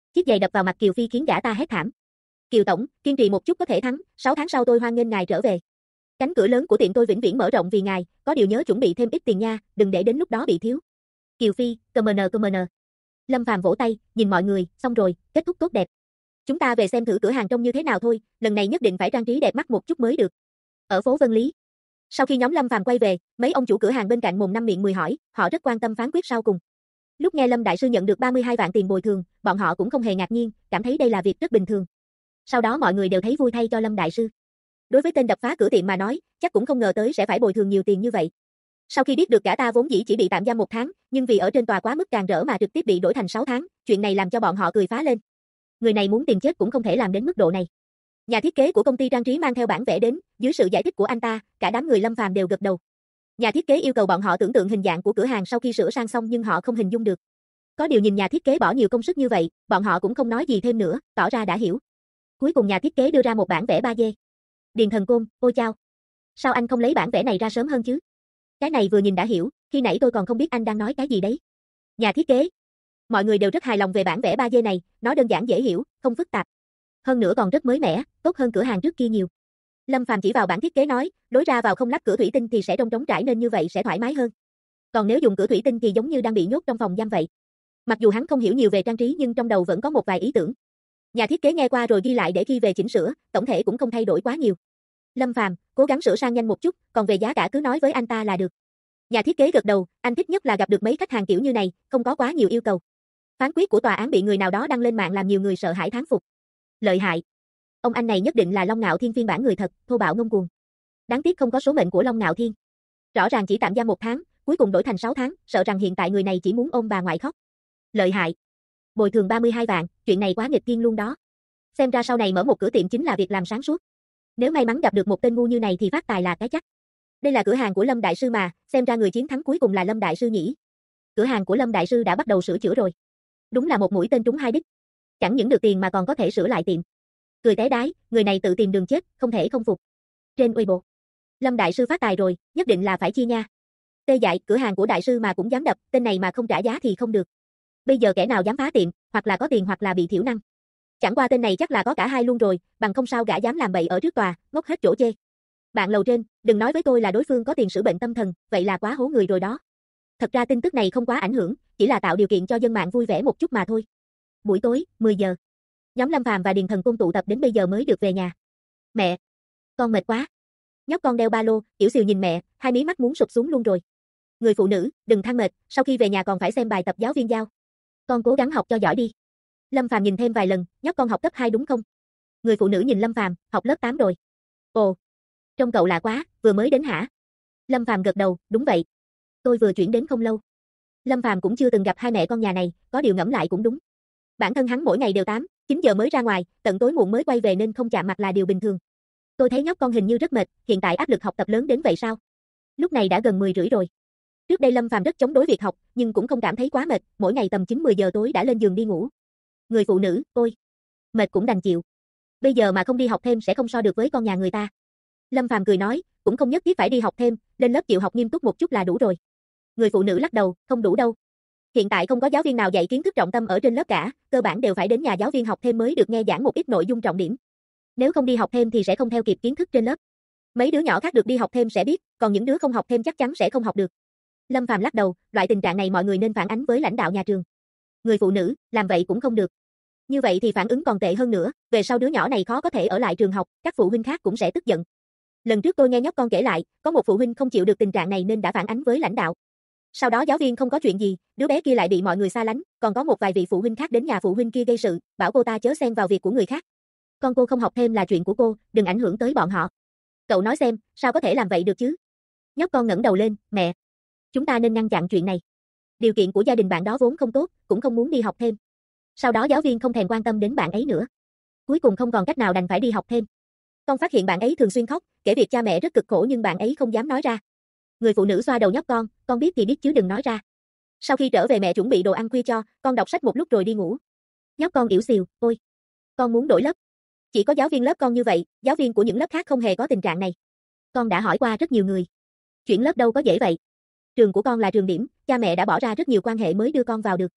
Chiếc giày đập vào mặt Kiều Phi khiến gã ta hét thảm. Kiều tổng, kiên trì một chút có thể thắng, 6 tháng sau tôi hoan nghênh ngài trở về. Cánh cửa lớn của tiệm tôi vĩnh viễn mở rộng vì ngài, có điều nhớ chuẩn bị thêm ít tiền nha, đừng để đến lúc đó bị thiếu. Kiều Phi, CMN. Lâm Phàm vỗ tay, nhìn mọi người, xong rồi, kết thúc tốt đẹp. Chúng ta về xem thử cửa hàng trông như thế nào thôi, lần này nhất định phải trang trí đẹp mắt một chút mới được. Ở phố Vân Lý. Sau khi nhóm Lâm Phàm quay về, mấy ông chủ cửa hàng bên cạnh mồm năm miệng mười hỏi, họ rất quan tâm phán quyết sau cùng. Lúc nghe Lâm đại sư nhận được 32 vạn tiền bồi thường, bọn họ cũng không hề ngạc nhiên, cảm thấy đây là việc rất bình thường. Sau đó mọi người đều thấy vui thay cho Lâm đại sư. Đối với tên đập phá cửa tiệm mà nói, chắc cũng không ngờ tới sẽ phải bồi thường nhiều tiền như vậy. Sau khi biết được gã ta vốn dĩ chỉ bị tạm giam 1 tháng, nhưng vì ở trên tòa quá mức càn rỡ mà trực tiếp bị đổi thành 6 tháng, chuyện này làm cho bọn họ cười phá lên. Người này muốn tìm chết cũng không thể làm đến mức độ này. Nhà thiết kế của công ty trang trí mang theo bản vẽ đến, dưới sự giải thích của anh ta, cả đám người Lâm Phàm đều gật đầu. Nhà thiết kế yêu cầu bọn họ tưởng tượng hình dạng của cửa hàng sau khi sửa sang xong nhưng họ không hình dung được. Có điều nhìn nhà thiết kế bỏ nhiều công sức như vậy, bọn họ cũng không nói gì thêm nữa, tỏ ra đã hiểu. Cuối cùng nhà thiết kế đưa ra một bản vẽ 3D. Điền Thần Côn, ôi chao. Sao anh không lấy bản vẽ này ra sớm hơn chứ? Cái này vừa nhìn đã hiểu, khi nãy tôi còn không biết anh đang nói cái gì đấy. Nhà thiết kế. Mọi người đều rất hài lòng về bản vẽ 3D này, nó đơn giản dễ hiểu, không phức tạp. Hơn nữa còn rất mới mẻ, tốt hơn cửa hàng trước kia nhiều. Lâm Phàm chỉ vào bản thiết kế nói, lối ra vào không lắp cửa thủy tinh thì sẽ trống trải nên như vậy sẽ thoải mái hơn. Còn nếu dùng cửa thủy tinh thì giống như đang bị nhốt trong phòng giam vậy. Mặc dù hắn không hiểu nhiều về trang trí nhưng trong đầu vẫn có một vài ý tưởng. Nhà thiết kế nghe qua rồi ghi lại để khi về chỉnh sửa, tổng thể cũng không thay đổi quá nhiều. Lâm Phàm, cố gắng sửa sang nhanh một chút, còn về giá cả cứ nói với anh ta là được. Nhà thiết kế gật đầu, anh thích nhất là gặp được mấy khách hàng kiểu như này, không có quá nhiều yêu cầu. Phán quyết của tòa án bị người nào đó đăng lên mạng làm nhiều người sợ hãi thán phục. Lợi hại. Ông anh này nhất định là Long Ngạo Thiên phiên bản người thật, thô bạo ngông cuồng. Đáng tiếc không có số mệnh của Long Ngạo Thiên. Rõ ràng chỉ tạm giam 1 tháng, cuối cùng đổi thành 6 tháng, sợ rằng hiện tại người này chỉ muốn ôm bà ngoại khóc. Lợi hại. Bồi thường 32 vạn, chuyện này quá nghịch thiên luôn đó. Xem ra sau này mở một cửa tiệm chính là việc làm sáng suốt. Nếu may mắn gặp được một tên ngu như này thì phát tài là cái chắc. Đây là cửa hàng của Lâm đại sư mà, xem ra người chiến thắng cuối cùng là Lâm đại sư nhỉ. Cửa hàng của Lâm đại sư đã bắt đầu sửa chữa rồi. Đúng là một mũi tên trúng 2 đích. Chẳng những được tiền mà còn có thể sửa lại tiệm. Cười té đái, người này tự tìm đường chết, không thể không phục. Trên Weibo. Lâm đại sư phát tài rồi, nhất định là phải chia nha. Tê dại, cửa hàng của đại sư mà cũng dám đập, tên này mà không trả giá thì không được. Bây giờ kẻ nào dám phá tiệm, hoặc là có tiền hoặc là bị thiểu năng. Chẳng qua tên này chắc là có cả hai luôn rồi, bằng không sao gã dám làm bậy ở trước tòa, ngốc hết chỗ chê. Bạn lầu trên, đừng nói với tôi là đối phương có tiền sử bệnh tâm thần, vậy là quá hố người rồi đó. Thật ra tin tức này không quá ảnh hưởng, chỉ là tạo điều kiện cho dân mạng vui vẻ một chút mà thôi. Buổi tối, 10 giờ. Nhóm Lâm Phàm và Điền Thần Côn tụ tập đến bây giờ mới được về nhà. Mẹ, con mệt quá. Nhóc con đeo ba lô, Tiểu Xìu nhìn mẹ, hai mí mắt muốn sụp xuống luôn rồi. Người phụ nữ, đừng than mệt, sau khi về nhà còn phải xem bài tập giáo viên giao. Con cố gắng học cho giỏi đi. Lâm Phàm nhìn thêm vài lần, nhóc con học cấp 2 đúng không? Người phụ nữ nhìn Lâm Phàm, học lớp 8 rồi. Ồ, trông cậu lạ quá, vừa mới đến hả? Lâm Phàm gật đầu, đúng vậy. Tôi vừa chuyển đến không lâu. Lâm Phàm cũng chưa từng gặp hai mẹ con nhà này, có điều ngẫm lại cũng đúng. Bản thân hắn mỗi ngày đều 8, 9 giờ mới ra ngoài, tận tối muộn mới quay về nên không chạm mặt là điều bình thường. Tôi thấy nhóc con hình như rất mệt, hiện tại áp lực học tập lớn đến vậy sao? Lúc này đã gần 10 rưỡi rồi. Trước đây Lâm Phàm rất chống đối việc học, nhưng cũng không cảm thấy quá mệt, mỗi ngày tầm 9-10 giờ tối đã lên giường đi ngủ. Người phụ nữ, ôi, mệt cũng đành chịu. Bây giờ mà không đi học thêm sẽ không so được với con nhà người ta. Lâm Phàm cười nói, cũng không nhất thiết phải đi học thêm, lên lớp chịu học nghiêm túc một chút là đủ rồi. Người phụ nữ lắc đầu, không đủ đâu. Hiện tại không có giáo viên nào dạy kiến thức trọng tâm ở trên lớp cả, cơ bản đều phải đến nhà giáo viên học thêm mới được nghe giảng một ít nội dung trọng điểm. Nếu không đi học thêm thì sẽ không theo kịp kiến thức trên lớp. Mấy đứa nhỏ khác được đi học thêm sẽ biết, còn những đứa không học thêm chắc chắn sẽ không học được. Lâm Phàm lắc đầu, loại tình trạng này mọi người nên phản ánh với lãnh đạo nhà trường. Người phụ nữ, làm vậy cũng không được. Như vậy thì phản ứng còn tệ hơn nữa, về sau đứa nhỏ này khó có thể ở lại trường học, các phụ huynh khác cũng sẽ tức giận. Lần trước tôi nghe nhóc con kể lại, có một phụ huynh không chịu được tình trạng này nên đã phản ánh với lãnh đạo. Sau đó giáo viên không có chuyện gì, đứa bé kia lại bị mọi người xa lánh, còn có một vài vị phụ huynh khác đến nhà phụ huynh kia gây sự, bảo cô ta chớ xen vào việc của người khác. Con cô không học thêm là chuyện của cô, đừng ảnh hưởng tới bọn họ. Cậu nói xem, sao có thể làm vậy được chứ? Nhóc con ngẩng đầu lên, mẹ. Chúng ta nên ngăn chặn chuyện này. Điều kiện của gia đình bạn đó vốn không tốt, cũng không muốn đi học thêm. Sau đó giáo viên không thèm quan tâm đến bạn ấy nữa. Cuối cùng không còn cách nào đành phải đi học thêm. Con phát hiện bạn ấy thường xuyên khóc, kể việc cha mẹ rất cực khổ nhưng bạn ấy không dám nói ra. Người phụ nữ xoa đầu nhóc con biết thì biết chứ đừng nói ra. Sau khi trở về mẹ chuẩn bị đồ ăn khuya cho, con đọc sách một lúc rồi đi ngủ. Nhóc con ỉu xìu, ôi, con muốn đổi lớp. Chỉ có giáo viên lớp con như vậy, giáo viên của những lớp khác không hề có tình trạng này. Con đã hỏi qua rất nhiều người. Chuyển lớp đâu có dễ vậy. Trường của con là trường điểm, cha mẹ đã bỏ ra rất nhiều quan hệ mới đưa con vào được.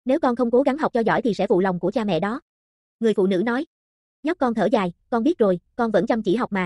Nếu con không cố gắng học cho giỏi thì sẽ phụ lòng của cha mẹ đó. Người phụ nữ nói. Nhóc con thở dài, con biết rồi, con vẫn chăm chỉ học mà.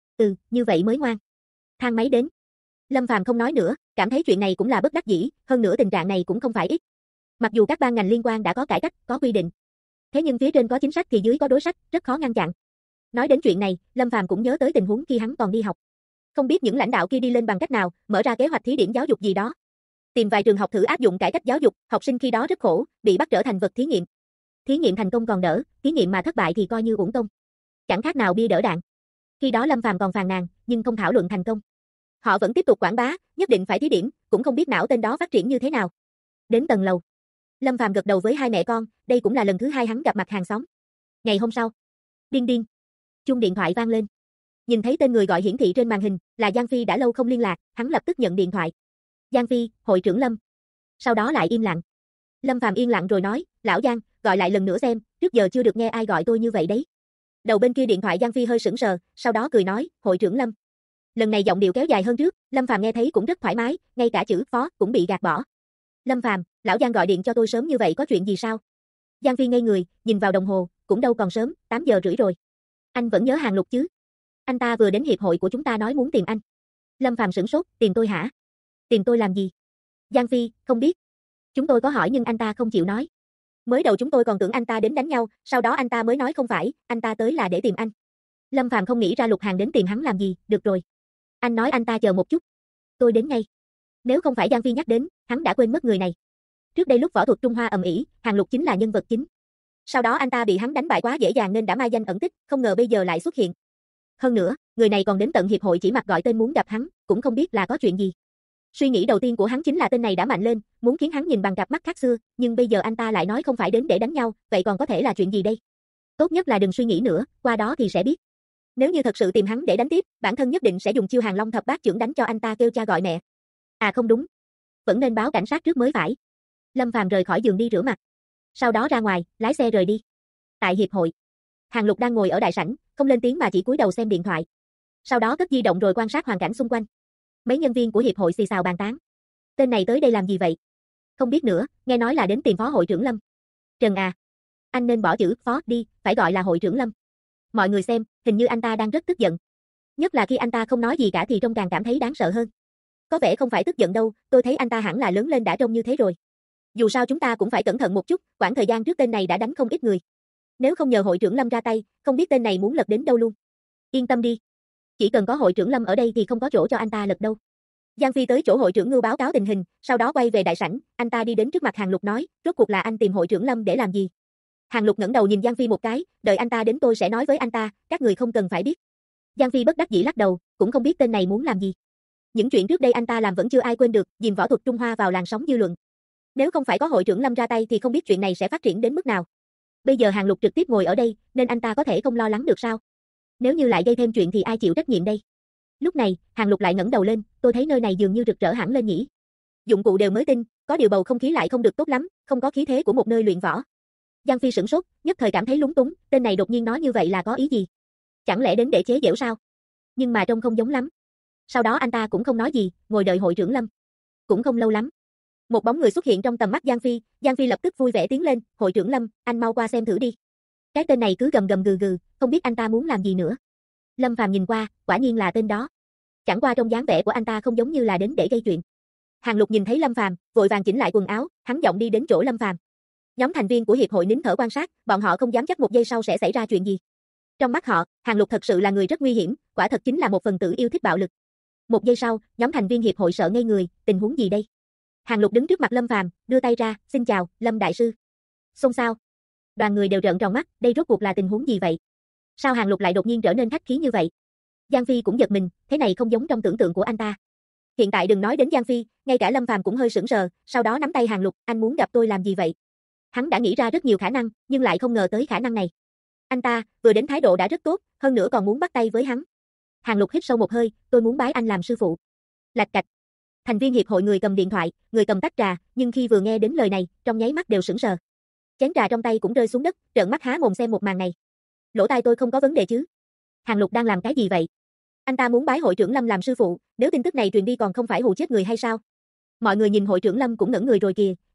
Như vậy mới ngoan. Thang máy đến. Lâm Phàm không nói nữa, cảm thấy chuyện này cũng là bất đắc dĩ, hơn nữa tình trạng này cũng không phải ít. Mặc dù các ban ngành liên quan đã có cải cách, có quy định. Thế nhưng phía trên có chính sách thì dưới có đối sách, rất khó ngăn chặn. Nói đến chuyện này, Lâm Phàm cũng nhớ tới tình huống khi hắn còn đi học. Không biết những lãnh đạo kia đi lên bằng cách nào, mở ra kế hoạch thí điểm giáo dục gì đó. Tìm vài trường học thử áp dụng cải cách giáo dục, học sinh khi đó rất khổ, bị bắt trở thành vật thí nghiệm. Thí nghiệm thành công còn đỡ, thí nghiệm mà thất bại thì coi như uổng công. Chẳng khác nào bia đỡ đạn. Khi đó Lâm Phàm còn phàn nàn, nhưng không thảo luận thành công. Họ vẫn tiếp tục quảng bá, nhất định phải thí điểm, cũng không biết não tên đó phát triển như thế nào. Đến tầng lầu, Lâm Phàm gật đầu với hai mẹ con, đây cũng là lần thứ hai hắn gặp mặt hàng xóm. Ngày hôm sau, điên điên, chuông điện thoại vang lên. Nhìn thấy tên người gọi hiển thị trên màn hình, là Giang Phi đã lâu không liên lạc, hắn lập tức nhận điện thoại. Giang Phi, hội trưởng Lâm. Sau đó lại im lặng. Lâm Phàm yên lặng rồi nói, lão Giang, gọi lại lần nữa xem, trước giờ chưa được nghe ai gọi tôi như vậy đấy. Đầu bên kia điện thoại Giang Phi hơi sững sờ, sau đó cười nói, hội trưởng Lâm. Lần này giọng điệu kéo dài hơn trước, Lâm Phàm nghe thấy cũng rất thoải mái, ngay cả chữ phó cũng bị gạt bỏ. Lâm Phàm, lão Giang gọi điện cho tôi sớm như vậy có chuyện gì sao? Giang Phi ngây người, nhìn vào đồng hồ, cũng đâu còn sớm, 8 giờ rưỡi rồi. Anh vẫn nhớ Hàn Lục chứ? Anh ta vừa đến hiệp hội của chúng ta nói muốn tìm anh. Lâm Phàm sửng sốt, tìm tôi hả? Tìm tôi làm gì? Giang Phi, không biết. Chúng tôi có hỏi nhưng anh ta không chịu nói. Mới đầu chúng tôi còn tưởng anh ta đến đánh nhau, sau đó anh ta mới nói không phải, anh ta tới là để tìm anh. Lâm Phàm không nghĩ ra Lục Hàn đến tìm hắn làm gì, được rồi. Anh nói anh ta chờ một chút. Tôi đến ngay. Nếu không phải Giang Phi nhắc đến, hắn đã quên mất người này. Trước đây lúc võ thuật Trung Hoa ầm ĩ, Hàn Lục chính là nhân vật chính. Sau đó anh ta bị hắn đánh bại quá dễ dàng nên đã mai danh ẩn tích, không ngờ bây giờ lại xuất hiện. Hơn nữa, người này còn đến tận hiệp hội chỉ mặc gọi tên muốn gặp hắn, cũng không biết là có chuyện gì. Suy nghĩ đầu tiên của hắn chính là tên này đã mạnh lên, muốn khiến hắn nhìn bằng cặp mắt khác xưa, nhưng bây giờ anh ta lại nói không phải đến để đánh nhau, vậy còn có thể là chuyện gì đây? Tốt nhất là đừng suy nghĩ nữa, qua đó thì sẽ biết. Nếu như thật sự tìm hắn để đánh tiếp, bản thân nhất định sẽ dùng chiêu Hàng Long thập bát chưởng đánh cho anh ta kêu cha gọi mẹ. À không đúng, vẫn nên báo cảnh sát trước mới phải. Lâm Phàm rời khỏi giường đi rửa mặt, sau đó ra ngoài, lái xe rời đi. Tại hiệp hội, Hàn Lục đang ngồi ở đại sảnh, không lên tiếng mà chỉ cúi đầu xem điện thoại. Sau đó cất di động rồi quan sát hoàn cảnh xung quanh. Mấy nhân viên của hiệp hội xì xào bàn tán. Tên này tới đây làm gì vậy? Không biết nữa, nghe nói là đến tìm phó hội trưởng Lâm. Trần à, anh nên bỏ chữ phó đi, phải gọi là hội trưởng Lâm. Mọi người xem, hình như anh ta đang rất tức giận. Nhất là khi anh ta không nói gì cả thì trông càng cảm thấy đáng sợ hơn. Có vẻ không phải tức giận đâu, tôi thấy anh ta hẳn là lớn lên đã trông như thế rồi. Dù sao chúng ta cũng phải cẩn thận một chút, quãng thời gian trước tên này đã đánh không ít người. Nếu không nhờ hội trưởng Lâm ra tay, không biết tên này muốn lật đến đâu luôn. Yên tâm đi. Chỉ cần có hội trưởng Lâm ở đây thì không có chỗ cho anh ta lật đâu. Giang Phi tới chỗ hội trưởng Ngưu báo cáo tình hình, sau đó quay về đại sảnh, anh ta đi đến trước mặt Hàn Lục nói, rốt cuộc là anh tìm hội trưởng Lâm để làm gì? Hàn Lục ngẩng đầu nhìn Giang Phi một cái, đợi anh ta đến tôi sẽ nói với anh ta, các người không cần phải biết. Giang Phi bất đắc dĩ lắc đầu, cũng không biết tên này muốn làm gì. Những chuyện trước đây anh ta làm vẫn chưa ai quên được, dìm võ thuật Trung Hoa vào làn sóng dư luận. Nếu không phải có hội trưởng Lâm ra tay thì không biết chuyện này sẽ phát triển đến mức nào. Bây giờ Hàn Lục trực tiếp ngồi ở đây, nên anh ta có thể không lo lắng được sao? Nếu như lại gây thêm chuyện thì ai chịu trách nhiệm đây? Lúc này, Hàn Lục lại ngẩng đầu lên, tôi thấy nơi này dường như rực rỡ hẳn lên nhỉ. Dụng cụ đều mới tinh, có điều bầu không khí lại không được tốt lắm, không có khí thế của một nơi luyện võ. Giang Phi sửng sốt, nhất thời cảm thấy lúng túng, tên này đột nhiên nói như vậy là có ý gì? Chẳng lẽ đến để chế giễu sao? Nhưng mà trông không giống lắm. Sau đó anh ta cũng không nói gì, ngồi đợi hội trưởng Lâm. Cũng không lâu lắm. Một bóng người xuất hiện trong tầm mắt Giang Phi lập tức vui vẻ tiến lên, hội trưởng Lâm, anh mau qua xem thử đi. Cái tên này cứ gầm gầm gừ gừ, không biết anh ta muốn làm gì nữa. Lâm Phàm nhìn qua, quả nhiên là tên đó. Chẳng qua trong dáng vẻ của anh ta không giống như là đến để gây chuyện. Hàn Lục nhìn thấy Lâm Phàm, vội vàng chỉnh lại quần áo, hắn giọng đi đến chỗ Lâm Phàm. Nhóm thành viên của hiệp hội nín thở quan sát, bọn họ không dám chắc một giây sau sẽ xảy ra chuyện gì. Trong mắt họ, Hàn Lục thật sự là người rất nguy hiểm, quả thật chính là một phần tử yêu thích bạo lực. Một giây sau, nhóm thành viên hiệp hội sợ ngây người, tình huống gì đây? Hàn Lục đứng trước mặt Lâm Phàm, đưa tay ra, xin chào, Lâm đại sư. Xôn xao. Đoàn người đều trợn tròn mắt, đây rốt cuộc là tình huống gì vậy? Sao Hàn Lục lại đột nhiên trở nên khách khí như vậy? Giang Phi cũng giật mình, thế này không giống trong tưởng tượng của anh ta. Hiện tại đừng nói đến Giang Phi, ngay cả Lâm Phàm cũng hơi sững sờ, sau đó nắm tay Hàn Lục, anh muốn gặp tôi làm gì vậy? Hắn đã nghĩ ra rất nhiều khả năng, nhưng lại không ngờ tới khả năng này. Anh ta, vừa đến thái độ đã rất tốt, hơn nữa còn muốn bắt tay với hắn. Hàn Lục hít sâu một hơi, tôi muốn bái anh làm sư phụ. Lạch cạch. Thành viên hiệp hội người cầm điện thoại, người cầm tách trà, nhưng khi vừa nghe đến lời này, trong nháy mắt đều sững sờ. Chén trà trong tay cũng rơi xuống đất, trợn mắt há mồm xem một màn này. Lỗ tai tôi không có vấn đề chứ? Hàn Lục đang làm cái gì vậy? Anh ta muốn bái hội trưởng Lâm làm sư phụ, nếu tin tức này truyền đi còn không phải hù chết người hay sao? Mọi người nhìn hội trưởng Lâm cũng ngẩn người rồi kìa,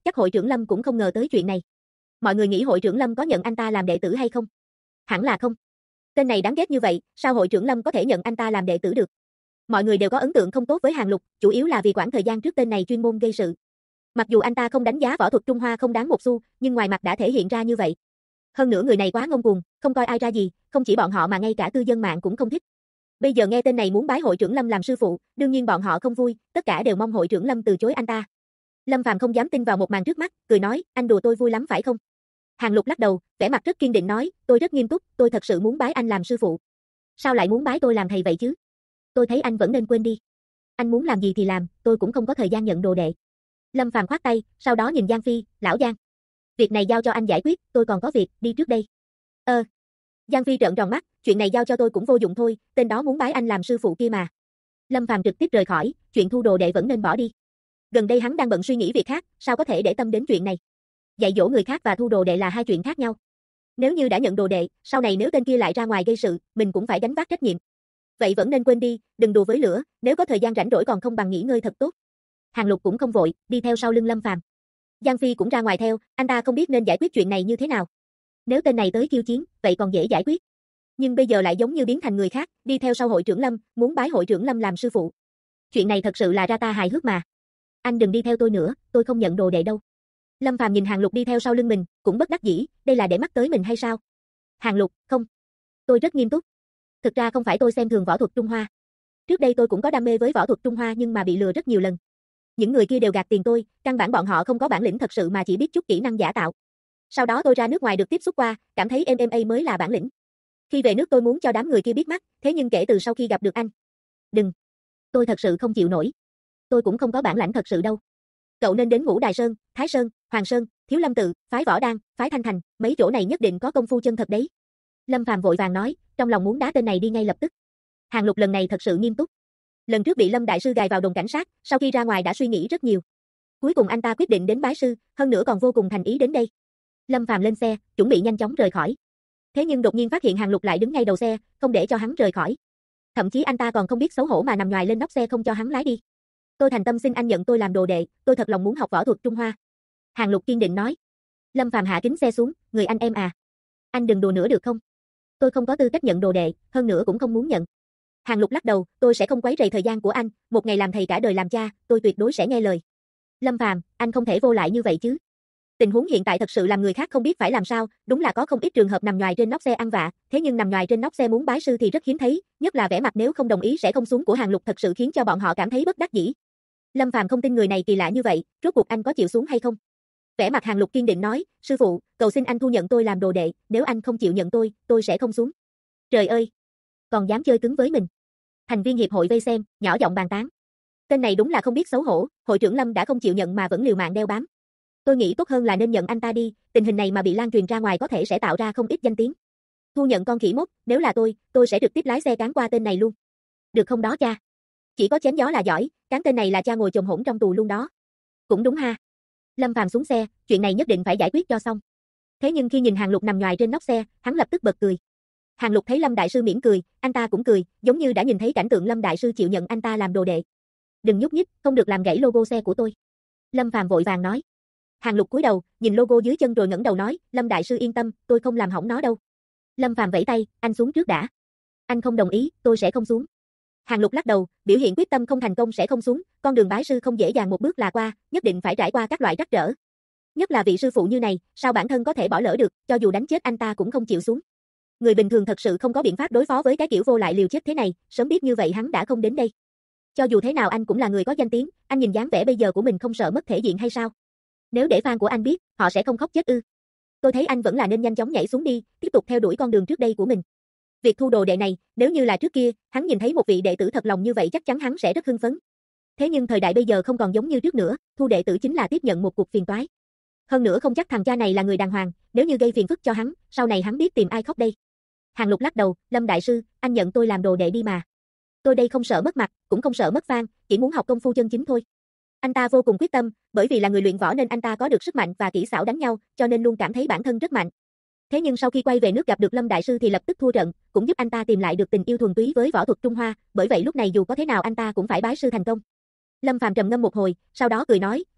chắc hội trưởng Lâm cũng không ngờ tới chuyện này. Mọi người nghĩ hội trưởng Lâm có nhận anh ta làm đệ tử hay không? Hẳn là không. Tên này đáng ghét như vậy, sao hội trưởng Lâm có thể nhận anh ta làm đệ tử được? Mọi người đều có ấn tượng không tốt với Hàn Lục, chủ yếu là vì quãng thời gian trước tên này chuyên môn gây sự. Mặc dù anh ta không đánh giá võ thuật Trung Hoa không đáng một xu, nhưng ngoài mặt đã thể hiện ra như vậy. Hơn nữa người này quá ngông cuồng, không coi ai ra gì, không chỉ bọn họ mà ngay cả cư dân mạng cũng không thích. Bây giờ nghe tên này muốn bái hội trưởng Lâm làm sư phụ, đương nhiên bọn họ không vui, tất cả đều mong hội trưởng Lâm từ chối anh ta. Lâm Phàm không dám tin vào một màn trước mắt, cười nói, anh đùa tôi vui lắm phải không? Hàn Lục lắc đầu, vẻ mặt rất kiên định nói, tôi rất nghiêm túc, tôi thật sự muốn bái anh làm sư phụ. Sao lại muốn bái tôi làm thầy vậy chứ? Tôi thấy anh vẫn nên quên đi. Anh muốn làm gì thì làm, tôi cũng không có thời gian nhận đồ đệ. Lâm Phàm khoát tay, sau đó nhìn Giang Phi, lão Giang. Việc này giao cho anh giải quyết, tôi còn có việc, đi trước đây. Giang Phi trợn tròn mắt, chuyện này giao cho tôi cũng vô dụng thôi, tên đó muốn bái anh làm sư phụ kia mà. Lâm Phàm trực tiếp rời khỏi, chuyện thu đồ đệ vẫn nên bỏ đi. Gần đây hắn đang bận suy nghĩ việc khác, sao có thể để tâm đến chuyện này. Dạy dỗ người khác và thu đồ đệ là hai chuyện khác nhau. Nếu như đã nhận đồ đệ, sau này nếu tên kia lại ra ngoài gây sự, mình cũng phải gánh vác trách nhiệm. Vậy vẫn nên quên đi, đừng đùa với lửa, nếu có thời gian rảnh rỗi còn không bằng nghỉ ngơi thật tốt. Hàn Lục cũng không vội, đi theo sau lưng Lâm Phàm. Giang Phi cũng ra ngoài theo, anh ta không biết nên giải quyết chuyện này như thế nào. Nếu tên này tới khiêu chiến, vậy còn dễ giải quyết. Nhưng bây giờ lại giống như biến thành người khác, đi theo sau hội trưởng Lâm, muốn bái hội trưởng Lâm làm sư phụ. Chuyện này thật sự là ra ta hài hước mà. Anh đừng đi theo tôi nữa, tôi không nhận đồ đệ đâu. Lâm Phàm nhìn Hàn Lục đi theo sau lưng mình, cũng bất đắc dĩ, đây là để mắt tới mình hay sao? Hàn Lục, không. Tôi rất nghiêm túc. Thực ra không phải tôi xem thường võ thuật Trung Hoa. Trước đây tôi cũng có đam mê với võ thuật Trung Hoa nhưng mà bị lừa rất nhiều lần. Những người kia đều gạt tiền tôi, căn bản bọn họ không có bản lĩnh thật sự mà chỉ biết chút kỹ năng giả tạo. Sau đó tôi ra nước ngoài được tiếp xúc qua, cảm thấy MMA mới là bản lĩnh. Khi về nước tôi muốn cho đám người kia biết mắt, thế nhưng kể từ sau khi gặp được anh. Đừng. Tôi thật sự không chịu nổi. Tôi cũng không có bản lãnh thật sự đâu. Cậu nên đến Ngũ Đài Sơn, Thái Sơn, Hoàng Sơn, Thiếu Lâm Tự, phái Võ Đan, phái Thanh Thành, mấy chỗ này nhất định có công phu chân thật đấy. Lâm Phàm vội vàng nói, trong lòng muốn đá tên này đi ngay lập tức. Hàn Lục lần này thật sự nghiêm túc. Lần trước bị Lâm đại sư gài vào đồn cảnh sát, sau khi ra ngoài đã suy nghĩ rất nhiều. Cuối cùng anh ta quyết định đến bái sư, hơn nữa còn vô cùng thành ý đến đây. Lâm Phàm lên xe, chuẩn bị nhanh chóng rời khỏi. Thế nhưng đột nhiên phát hiện Hàn Lục lại đứng ngay đầu xe, không để cho hắn rời khỏi. Thậm chí anh ta còn không biết xấu hổ mà nằm nhoài lên nóc xe không cho hắn lái đi. Tôi thành tâm xin anh nhận tôi làm đồ đệ, tôi thật lòng muốn học võ thuật Trung Hoa. Hàn Lục kiên định nói. Lâm Phàm hạ kính xe xuống, người anh em à. Anh đừng đùa nữa được không? Tôi không có tư cách nhận đồ đệ, hơn nữa cũng không muốn nhận. Hàn Lục lắc đầu, tôi sẽ không quấy rầy thời gian của anh, một ngày làm thầy cả đời làm cha, tôi tuyệt đối sẽ nghe lời. Lâm Phàm, anh không thể vô lại như vậy chứ. Tình huống hiện tại thật sự làm người khác không biết phải làm sao, đúng là có không ít trường hợp nằm nhoài trên nóc xe ăn vạ, thế nhưng nằm nhoài trên nóc xe muốn bái sư thì rất hiếm thấy, nhất là vẻ mặt nếu không đồng ý sẽ không xuống của Hàn Lục thật sự khiến cho bọn họ cảm thấy bất đắc dĩ. Lâm Phàm không tin người này kỳ lạ như vậy, rốt cuộc anh có chịu xuống hay không? Vẻ mặt Hàn Lục kiên định nói, sư phụ, cầu xin anh thu nhận tôi làm đồ đệ, nếu anh không chịu nhận tôi sẽ không xuống. Trời ơi, còn dám chơi cứng với mình. Thành viên hiệp hội vây xem, nhỏ giọng bàn tán. Tên này đúng là không biết xấu hổ, hội trưởng Lâm đã không chịu nhận mà vẫn liều mạng đeo bám. Tôi nghĩ tốt hơn là nên nhận anh ta đi, tình hình này mà bị lan truyền ra ngoài có thể sẽ tạo ra không ít danh tiếng. Thu nhận con khỉ mốc, nếu là tôi sẽ trực tiếp lái xe cán qua tên này luôn. Được không đó cha? Chỉ có chém gió là giỏi, cán tên này là cha ngồi chồm hổn trong tù luôn đó. Cũng đúng ha. Lâm Phàm xuống xe, chuyện này nhất định phải giải quyết cho xong. Thế nhưng khi nhìn Hàn Lục nằm nhoài trên nóc xe, hắn lập tức bật cười. Hàn Lục thấy Lâm đại sư mỉm cười, anh ta cũng cười, giống như đã nhìn thấy cảnh tượng Lâm đại sư chịu nhận anh ta làm đồ đệ. Đừng nhúc nhích, không được làm gãy logo xe của tôi. Lâm Phàm vội vàng nói. Hàn Lục cúi đầu, nhìn logo dưới chân rồi ngẩng đầu nói, Lâm đại sư yên tâm, tôi không làm hỏng nó đâu. Lâm Phàm vẫy tay, anh xuống trước đã. Anh không đồng ý, tôi sẽ không xuống. Hàn Lục lắc đầu, biểu hiện quyết tâm không thành công sẽ không xuống, con đường bái sư không dễ dàng một bước là qua, nhất định phải trải qua các loại trắc trở. Nhất là vị sư phụ như này, sao bản thân có thể bỏ lỡ được, cho dù đánh chết anh ta cũng không chịu xuống. Người bình thường thật sự không có biện pháp đối phó với cái kiểu vô lại liều chết thế này, sớm biết như vậy hắn đã không đến đây. Cho dù thế nào anh cũng là người có danh tiếng, anh nhìn dáng vẻ bây giờ của mình không sợ mất thể diện hay sao? Nếu để fan của anh biết, họ sẽ không khóc chết ư? Tôi thấy anh vẫn là nên nhanh chóng nhảy xuống đi, tiếp tục theo đuổi con đường trước đây của mình. Việc thu đồ đệ này, nếu như là trước kia, hắn nhìn thấy một vị đệ tử thật lòng như vậy chắc chắn hắn sẽ rất hưng phấn. Thế nhưng thời đại bây giờ không còn giống như trước nữa, thu đệ tử chính là tiếp nhận một cuộc phiền toái. Hơn nữa không chắc thằng cha này là người đàng hoàng, nếu như gây phiền phức cho hắn, sau này hắn biết tìm ai khóc đây. Hàn Lục lắc đầu, Lâm đại sư, anh nhận tôi làm đồ đệ đi mà. Tôi đây không sợ mất mặt, cũng không sợ mất fan, chỉ muốn học công phu chân chính thôi. Anh ta vô cùng quyết tâm, bởi vì là người luyện võ nên anh ta có được sức mạnh và kỹ xảo đánh nhau, cho nên luôn cảm thấy bản thân rất mạnh. Thế nhưng sau khi quay về nước gặp được Lâm đại sư thì lập tức thua trận, cũng giúp anh ta tìm lại được tình yêu thuần túy với võ thuật Trung Hoa, bởi vậy lúc này dù có thế nào anh ta cũng phải bái sư thành công. Lâm Phàm trầm ngâm một hồi, sau đó cười nói,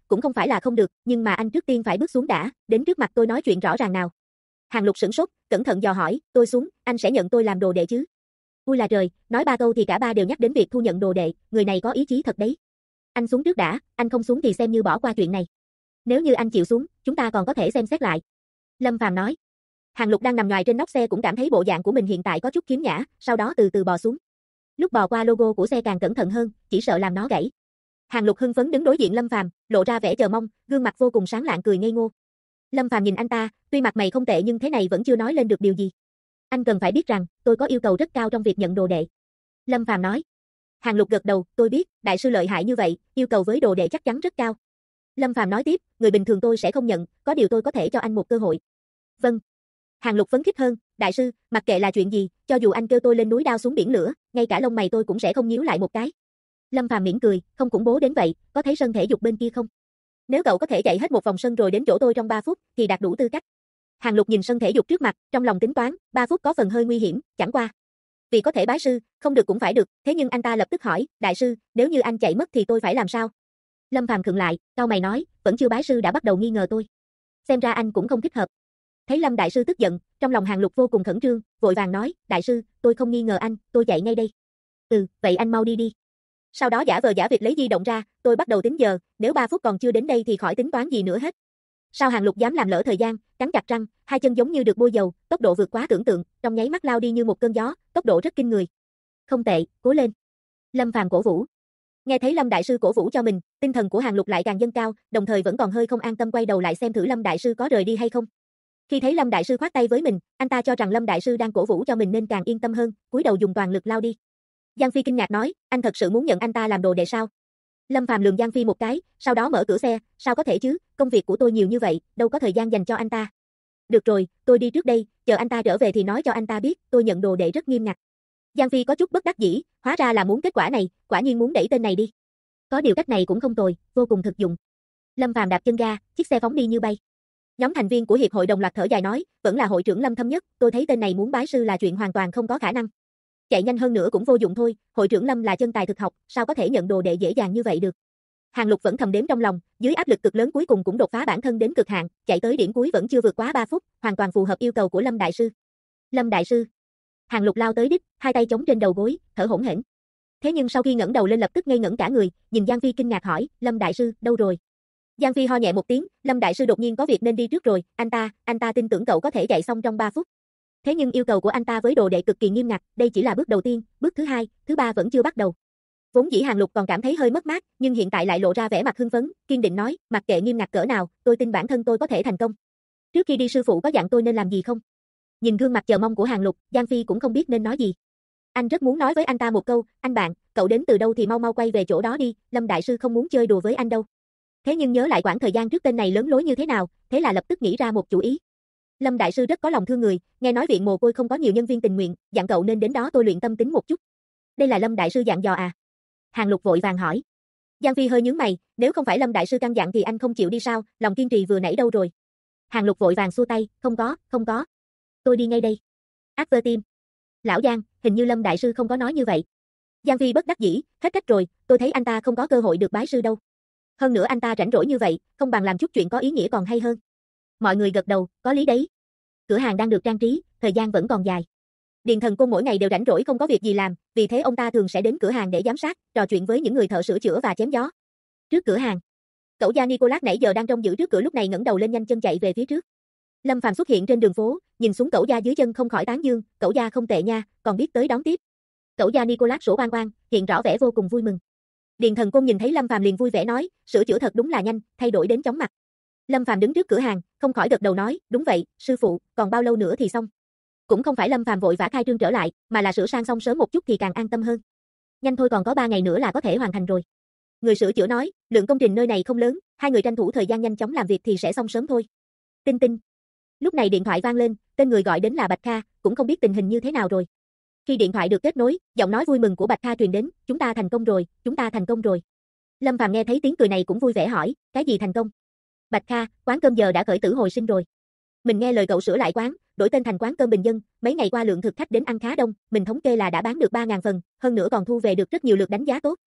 cũng không phải là không được, nhưng mà anh trước tiên phải bước xuống đã, đến trước mặt tôi nói chuyện rõ ràng nào. Hàng Lục sửng sốt, cẩn thận dò hỏi, tôi xuống, anh sẽ nhận tôi làm đồ đệ chứ? Ui là trời, nói ba câu thì cả ba đều nhắc đến việc thu nhận đồ đệ, người này có ý chí thật đấy. Anh xuống trước đã, anh không xuống thì xem như bỏ qua chuyện này. Nếu như anh chịu xuống, chúng ta còn có thể xem xét lại. Lâm Phàm nói. Hàng Lục đang nằm ngoài trên nóc xe cũng cảm thấy bộ dạng của mình hiện tại có chút khiếm nhã, sau đó từ từ bò xuống. Lúc bò qua logo của xe càng cẩn thận hơn, chỉ sợ làm nó gãy. Hàng Lục hưng phấn đứng đối diện Lâm Phàm, lộ ra vẻ chờ mong, gương mặt vô cùng sáng lạng cười ngây ngô. Lâm Phàm nhìn anh ta, tuy mặt mày không tệ nhưng thế này vẫn chưa nói lên được điều gì. Anh cần phải biết rằng, tôi có yêu cầu rất cao trong việc nhận đồ đệ. Lâm Phàm nói. Hàng Lục gật đầu, tôi biết, đại sư lợi hại như vậy, yêu cầu với đồ đệ chắc chắn rất cao. Lâm Phàm nói tiếp, người bình thường tôi sẽ không nhận, có điều tôi có thể cho anh một cơ hội. Vâng. Hàng Lục phấn khích hơn, đại sư, mặc kệ là chuyện gì, cho dù anh kêu tôi lên núi đao xuống biển lửa, ngay cả lông mày tôi cũng sẽ không nhíu lại một cái. Lâm Phàm mỉm cười, không khủng bố đến vậy, có thấy sân thể dục bên kia không? Nếu cậu có thể chạy hết một vòng sân rồi đến chỗ tôi trong 3 phút, thì đạt đủ tư cách. Hàng Lục nhìn sân thể dục trước mặt, trong lòng tính toán, 3 phút có phần hơi nguy hiểm, chẳng qua. Vì có thể bái sư, không được cũng phải được, thế nhưng anh ta lập tức hỏi, đại sư, nếu như anh chạy mất thì tôi phải làm sao? Lâm Phàm khựng lại, cau mày nói, vẫn chưa bái sư đã bắt đầu nghi ngờ tôi. Xem ra anh cũng không thích hợp. Thấy Lâm đại sư tức giận, trong lòng Hàng Lục vô cùng khẩn trương, vội vàng nói, đại sư, tôi không nghi ngờ anh, tôi chạy ngay đây. Vậy anh mau đi đi. Sau đó giả vờ giả vịt lấy di động ra, tôi bắt đầu tính giờ, nếu 3 phút còn chưa đến đây thì khỏi tính toán gì nữa hết. Sao Hàng Lục dám làm lỡ thời gian, cắn chặt răng, hai chân giống như được bôi dầu, tốc độ vượt quá tưởng tượng, trong nháy mắt lao đi như một cơn gió, tốc độ rất kinh người. Không tệ, cố lên. Lâm Phàm cổ vũ. Nghe thấy Lâm đại sư cổ vũ cho mình, tinh thần của Hàng Lục lại càng dâng cao, đồng thời vẫn còn hơi không an tâm quay đầu lại xem thử Lâm đại sư có rời đi hay không. Khi thấy Lâm đại sư khoát tay với mình, anh ta cho rằng Lâm đại sư đang cổ vũ cho mình nên càng yên tâm hơn, cúi đầu dùng toàn lực lao đi. Giang Phi kinh ngạc nói, anh thật sự muốn nhận anh ta làm đồ đệ sao? Lâm Phàm lườm Giang Phi một cái, sau đó mở cửa xe, sao có thể chứ, công việc của tôi nhiều như vậy, đâu có thời gian dành cho anh ta. Được rồi, tôi đi trước đây, chờ anh ta trở về thì nói cho anh ta biết, tôi nhận đồ đệ rất nghiêm ngặt. Giang Phi có chút bất đắc dĩ, hóa ra là muốn kết quả này, quả nhiên muốn đẩy tên này đi. Có điều cách này cũng không tồi, vô cùng thực dụng. Lâm Phàm đạp chân ga, chiếc xe phóng đi như bay. Nhóm thành viên của hiệp hội đồng loạt thở dài nói, vẫn là hội trưởng Lâm thâm nhất, tôi thấy tên này muốn bái sư là chuyện hoàn toàn không có khả năng. Chạy nhanh hơn nữa cũng vô dụng thôi, hội trưởng Lâm là chân tài thực học, sao có thể nhận đồ đệ dễ dàng như vậy được. Hàng Lục vẫn thầm đếm trong lòng, dưới áp lực cực lớn cuối cùng cũng đột phá bản thân đến cực hạn, chạy tới điểm cuối vẫn chưa vượt quá 3 phút, hoàn toàn phù hợp yêu cầu của Lâm đại sư. Lâm đại sư. Hàng Lục lao tới đích, hai tay chống trên đầu gối, thở hổn hển. Thế nhưng sau khi ngẩng đầu lên lập tức ngây ngẩn cả người, nhìn Giang Phi kinh ngạc hỏi, Lâm đại sư, đâu rồi? Giang Phi ho nhẹ một tiếng, Lâm đại sư đột nhiên có việc nên đi trước rồi, anh ta tin tưởng cậu có thể chạy xong trong 3 phút. Thế nhưng yêu cầu của anh ta với đồ đệ cực kỳ nghiêm ngặt, đây chỉ là bước đầu tiên, bước thứ hai, thứ ba vẫn chưa bắt đầu. Vốn dĩ Hàng Lục còn cảm thấy hơi mất mát, nhưng hiện tại lại lộ ra vẻ mặt hưng phấn, kiên định nói, mặc kệ nghiêm ngặt cỡ nào, tôi tin bản thân tôi có thể thành công. Trước khi đi sư phụ có dặn tôi nên làm gì không? Nhìn gương mặt chờ mong của Hàng Lục, Giang Phi cũng không biết nên nói gì. Anh rất muốn nói với anh ta một câu, anh bạn, cậu đến từ đâu thì mau mau quay về chỗ đó đi, Lâm đại sư không muốn chơi đùa với anh đâu. Thế nhưng nhớ lại quãng thời gian trước tên này lớn lối như thế nào, thế là lập tức nghĩ ra một chủ ý. Lâm đại sư rất có lòng thương người, nghe nói viện mồ côi không có nhiều nhân viên tình nguyện, dặn cậu nên đến đó tôi luyện tâm tính một chút. Đây là Lâm đại sư dặn dò à? Hàng Lục vội vàng hỏi. Giang Phi hơi nhướng mày, nếu không phải Lâm đại sư căn dặn thì anh không chịu đi sao, lòng kiên trì vừa nãy đâu rồi? Hàng Lục vội vàng xua tay, không có. Tôi đi ngay đây. Ác tim. Lão Giang, hình như Lâm đại sư không có nói như vậy. Giang Phi bất đắc dĩ, hết cách rồi, tôi thấy anh ta không có cơ hội được bái sư đâu. Hơn nữa anh ta rảnh rỗi như vậy, không bằng làm chút chuyện có ý nghĩa còn hay hơn. Mọi người gật đầu, có lý đấy. Cửa hàng đang được trang trí, thời gian vẫn còn dài. Điền Thần Côn mỗi ngày đều rảnh rỗi không có việc gì làm, vì thế ông ta thường sẽ đến cửa hàng để giám sát, trò chuyện với những người thợ sửa chữa và chém gió. Trước cửa hàng, cậu gia Nicolas nãy giờ đang trông giữ trước cửa lúc này ngẩng đầu lên nhanh chân chạy về phía trước. Lâm Phàm xuất hiện trên đường phố, nhìn xuống cậu gia dưới chân không khỏi tán dương, cậu gia không tệ nha, còn biết tới đón tiếp. Cậu gia Nicolas sổ oang oang, hiện rõ vẻ vô cùng vui mừng. Điền Thần Côn nhìn thấy Lâm Phàm liền vui vẻ nói, sửa chữa thật đúng là nhanh, thay đổi đến chóng mặt. Lâm Phàm đứng trước cửa hàng, không khỏi gật đầu nói, đúng vậy, sư phụ, còn bao lâu nữa thì xong? Cũng không phải Lâm Phàm vội vã khai trương trở lại, mà là sửa sang xong sớm một chút thì càng an tâm hơn. Nhanh thôi còn có 3 ngày nữa là có thể hoàn thành rồi. Người sửa chữa nói, lượng công trình nơi này không lớn, hai người tranh thủ thời gian nhanh chóng làm việc thì sẽ xong sớm thôi. Tinh tinh. Lúc này điện thoại vang lên, tên người gọi đến là Bạch Kha, cũng không biết tình hình như thế nào rồi. Khi điện thoại được kết nối, giọng nói vui mừng của Bạch Kha truyền đến, chúng ta thành công rồi, chúng ta thành công rồi. Lâm Phàm nghe thấy tiếng cười này cũng vui vẻ hỏi, cái gì thành công? Bạch Kha, quán cơm giờ đã khởi tử hồi sinh rồi. Mình nghe lời cậu sửa lại quán, đổi tên thành quán cơm bình dân, mấy ngày qua lượng thực khách đến ăn khá đông, mình thống kê là đã bán được 3.000 phần, hơn nữa còn thu về được rất nhiều lượt đánh giá tốt.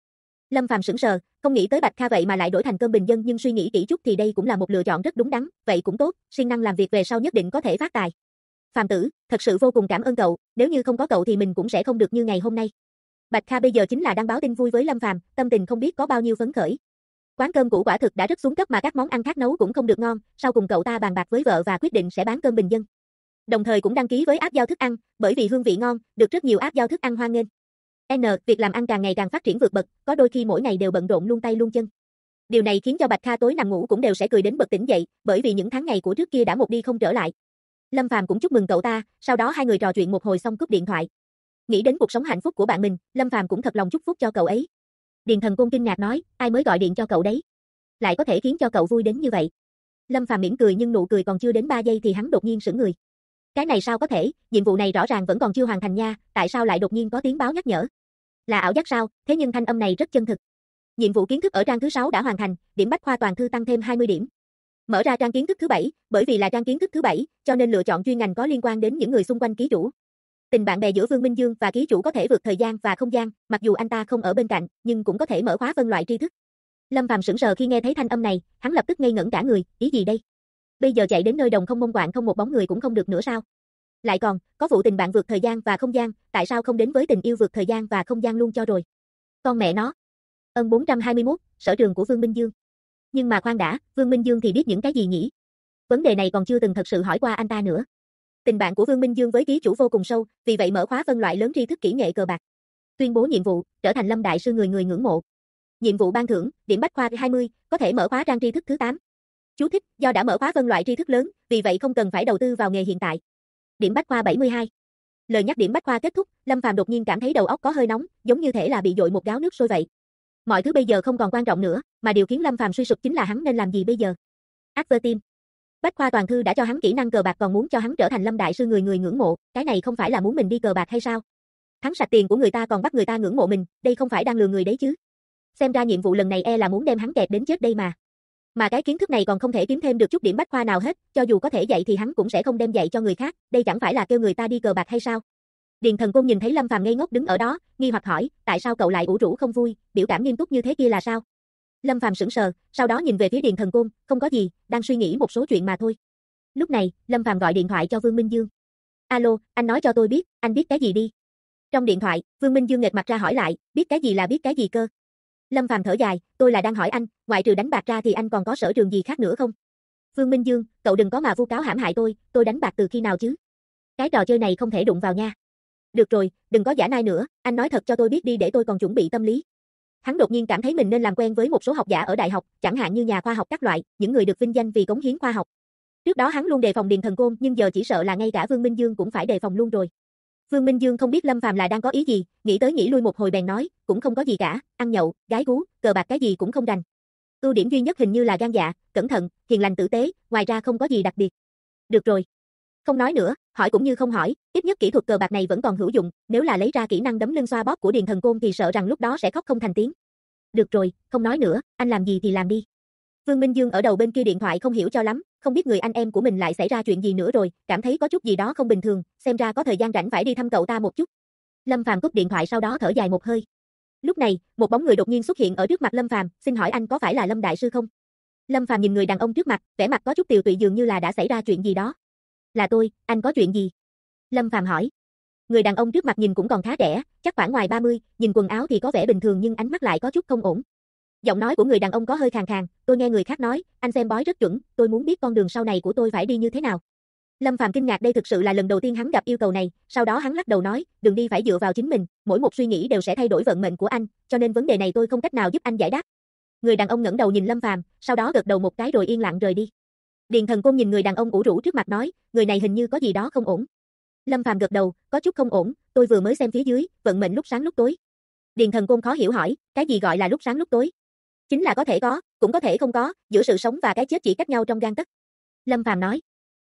Lâm Phàm sững sờ, không nghĩ tới Bạch Kha vậy mà lại đổi thành cơm bình dân, nhưng suy nghĩ kỹ chút thì đây cũng là một lựa chọn rất đúng đắn, vậy cũng tốt, siêng năng làm việc về sau nhất định có thể phát tài. Phàm tử, thật sự vô cùng cảm ơn cậu, nếu như không có cậu thì mình cũng sẽ không được như ngày hôm nay. Bạch Kha bây giờ chính là đang báo tin vui với Lâm Phàm, tâm tình không biết có bao nhiêu phấn khởi. Quán cơm cũ quả thực đã rất xuống cấp mà các món ăn khác nấu cũng không được ngon, sau cùng cậu ta bàn bạc với vợ và quyết định sẽ bán cơm bình dân. Đồng thời cũng đăng ký với app giao thức ăn, bởi vì hương vị ngon, được rất nhiều app giao thức ăn hoan nghênh. Việc làm ăn càng ngày càng phát triển vượt bậc, có đôi khi mỗi ngày đều bận rộn luôn tay luôn chân. Điều này khiến cho Bạch Kha tối nằm ngủ cũng đều sẽ cười đến bật tỉnh dậy, bởi vì những tháng ngày của trước kia đã một đi không trở lại. Lâm Phàm cũng chúc mừng cậu ta, sau đó hai người trò chuyện một hồi xong cúp điện thoại. Nghĩ đến cuộc sống hạnh phúc của bạn mình, Lâm Phàm cũng thật lòng chúc phúc cho cậu ấy. Điền Thần Côn kinh ngạc nói, ai mới gọi điện cho cậu đấy? Lại có thể khiến cho cậu vui đến như vậy. Lâm Phàm mỉm cười nhưng nụ cười còn chưa đến 3 giây thì hắn đột nhiên sững người. Cái này sao có thể, nhiệm vụ này rõ ràng vẫn còn chưa hoàn thành nha, tại sao lại đột nhiên có tiếng báo nhắc nhở? Là ảo giác sao? Thế nhưng thanh âm này rất chân thực. Nhiệm vụ kiến thức ở trang thứ 6 đã hoàn thành, điểm bách khoa toàn thư tăng thêm 20 điểm. Mở ra trang kiến thức thứ 7, bởi vì là trang kiến thức thứ 7, cho nên lựa chọn chuyên ngành có liên quan đến những người xung quanh ký chủ. Tình bạn bè giữa Vương Minh Dương và ký chủ có thể vượt thời gian và không gian, mặc dù anh ta không ở bên cạnh, nhưng cũng có thể mở khóa phân loại tri thức. Lâm Phàm sững sờ khi nghe thấy thanh âm này, hắn lập tức ngây ngẩn cả người, ý gì đây? Bây giờ chạy đến nơi đồng không mông quạng không một bóng người cũng không được nữa sao? Lại còn, có vụ tình bạn vượt thời gian và không gian, tại sao không đến với tình yêu vượt thời gian và không gian luôn cho rồi? Con mẹ nó. Ân 421, sở trường của Vương Minh Dương. Nhưng mà khoan đã, Vương Minh Dương thì biết những cái gì nhỉ? Vấn đề này còn chưa từng thật sự hỏi qua anh ta nữa. Tình bạn của Vương Minh Dương với ký chủ vô cùng sâu, vì vậy mở khóa phân loại lớn tri thức kỹ nghệ cờ bạc. Tuyên bố nhiệm vụ, trở thành Lâm đại sư người người ngưỡng mộ. Nhiệm vụ ban thưởng, điểm bách khoa 20, có thể mở khóa trang tri thức thứ 8. Chú thích, do đã mở khóa phân loại tri thức lớn, vì vậy không cần phải đầu tư vào nghề hiện tại. Điểm bách khoa 72. Lời nhắc điểm bách khoa kết thúc, Lâm Phàm đột nhiên cảm thấy đầu óc có hơi nóng, giống như thể là bị dội một gáo nước sôi vậy. Mọi thứ bây giờ không còn quan trọng nữa, mà điều khiến Lâm Phàm suy sụp chính là hắn nên làm gì bây giờ. Advertime. Bách khoa toàn thư đã cho hắn kỹ năng cờ bạc còn muốn cho hắn trở thành Lâm đại sư người người ngưỡng mộ, cái này không phải là muốn mình đi cờ bạc hay sao? Thắng sạch tiền của người ta còn bắt người ta ngưỡng mộ mình, đây không phải đang lừa người đấy chứ. Xem ra nhiệm vụ lần này là muốn đem hắn kẹt đến chết đây mà. Mà cái kiến thức này còn không thể kiếm thêm được chút điểm bách khoa nào hết, cho dù có thể dạy thì hắn cũng sẽ không đem dạy cho người khác, đây chẳng phải là kêu người ta đi cờ bạc hay sao? Điền Thần Côn nhìn thấy Lâm Phàm ngây ngốc đứng ở đó, nghi hoặc hỏi, tại sao cậu lại ủ rũ không vui, biểu cảm nghiêm túc như thế kia là sao? Lâm Phàm sững sờ, sau đó nhìn về phía Điền Thần Côn, không có gì, đang suy nghĩ một số chuyện mà thôi. Lúc này, Lâm Phàm gọi điện thoại cho Vương Minh Dương. Alo, anh nói cho tôi biết, anh biết cái gì đi? Trong điện thoại, Vương Minh Dương nghệt mặt ra hỏi lại, biết cái gì là biết cái gì cơ? Lâm Phàm thở dài, tôi là đang hỏi anh, ngoại trừ đánh bạc ra thì anh còn có sở trường gì khác nữa không? Vương Minh Dương, cậu đừng có mà vu cáo hãm hại tôi đánh bạc từ khi nào chứ? Cái trò chơi này không thể đụng vào nha. Được rồi, đừng có giả nai nữa, anh nói thật cho tôi biết đi để tôi còn chuẩn bị tâm lý. Hắn đột nhiên cảm thấy mình nên làm quen với một số học giả ở đại học, chẳng hạn như nhà khoa học các loại, những người được vinh danh vì cống hiến khoa học. Trước đó hắn luôn đề phòng Điền Thần Côn, nhưng giờ chỉ sợ là ngay cả Vương Minh Dương cũng phải đề phòng luôn rồi. Vương Minh Dương không biết Lâm Phàm là đang có ý gì, nghĩ tới nghĩ lui một hồi bèn nói, cũng không có gì cả, ăn nhậu, gái gú, cờ bạc cái gì cũng không rành. Ưu điểm duy nhất hình như là gan dạ, cẩn thận, hiền lành tử tế, ngoài ra không có gì đặc biệt. Được rồi. Không nói nữa, hỏi cũng như không hỏi, ít nhất kỹ thuật cờ bạc này vẫn còn hữu dụng, nếu là lấy ra kỹ năng đấm lưng xoa bóp của Điền Thần Côn thì sợ rằng lúc đó sẽ khóc không thành tiếng. Được rồi, không nói nữa, anh làm gì thì làm đi. Vương Minh Dương ở đầu bên kia điện thoại không hiểu cho lắm, không biết người anh em của mình lại xảy ra chuyện gì nữa rồi, cảm thấy có chút gì đó không bình thường, xem ra có thời gian rảnh phải đi thăm cậu ta một chút. Lâm Phàm cúp điện thoại sau đó thở dài một hơi. Lúc này, một bóng người đột nhiên xuất hiện ở trước mặt Lâm Phàm, xin hỏi anh có phải là Lâm đại sư không? Lâm Phàm nhìn người đàn ông trước mặt, vẻ mặt có chút tiều tụy dường như là đã xảy ra chuyện gì đó. Là tôi, anh có chuyện gì? Lâm Phàm hỏi. Người đàn ông trước mặt nhìn cũng còn khá trẻ, chắc khoảng ngoài 30, nhìn quần áo thì có vẻ bình thường nhưng ánh mắt lại có chút không ổn. Giọng nói của người đàn ông có hơi khàn khàn, tôi nghe người khác nói, anh xem bói rất chuẩn, tôi muốn biết con đường sau này của tôi phải đi như thế nào. Lâm Phàm kinh ngạc đây thực sự là lần đầu tiên hắn gặp yêu cầu này, sau đó hắn lắc đầu nói, đường đi phải dựa vào chính mình, mỗi một suy nghĩ đều sẽ thay đổi vận mệnh của anh, cho nên vấn đề này tôi không cách nào giúp anh giải đáp. Người đàn ông ngẩng đầu nhìn Lâm Phàm, sau đó gật đầu một cái rồi yên lặng rời đi. Điền Thần Côn nhìn người đàn ông ủ rũ trước mặt nói, người này hình như có gì đó không ổn. Lâm Phàm gật đầu, có chút không ổn, tôi vừa mới xem phía dưới, vận mệnh lúc sáng lúc tối. Điền Thần Côn khó hiểu hỏi, cái gì gọi là lúc sáng lúc tối? Chính là có thể có, cũng có thể không có, giữa sự sống và cái chết chỉ cách nhau trong gang tấc. Lâm Phàm nói.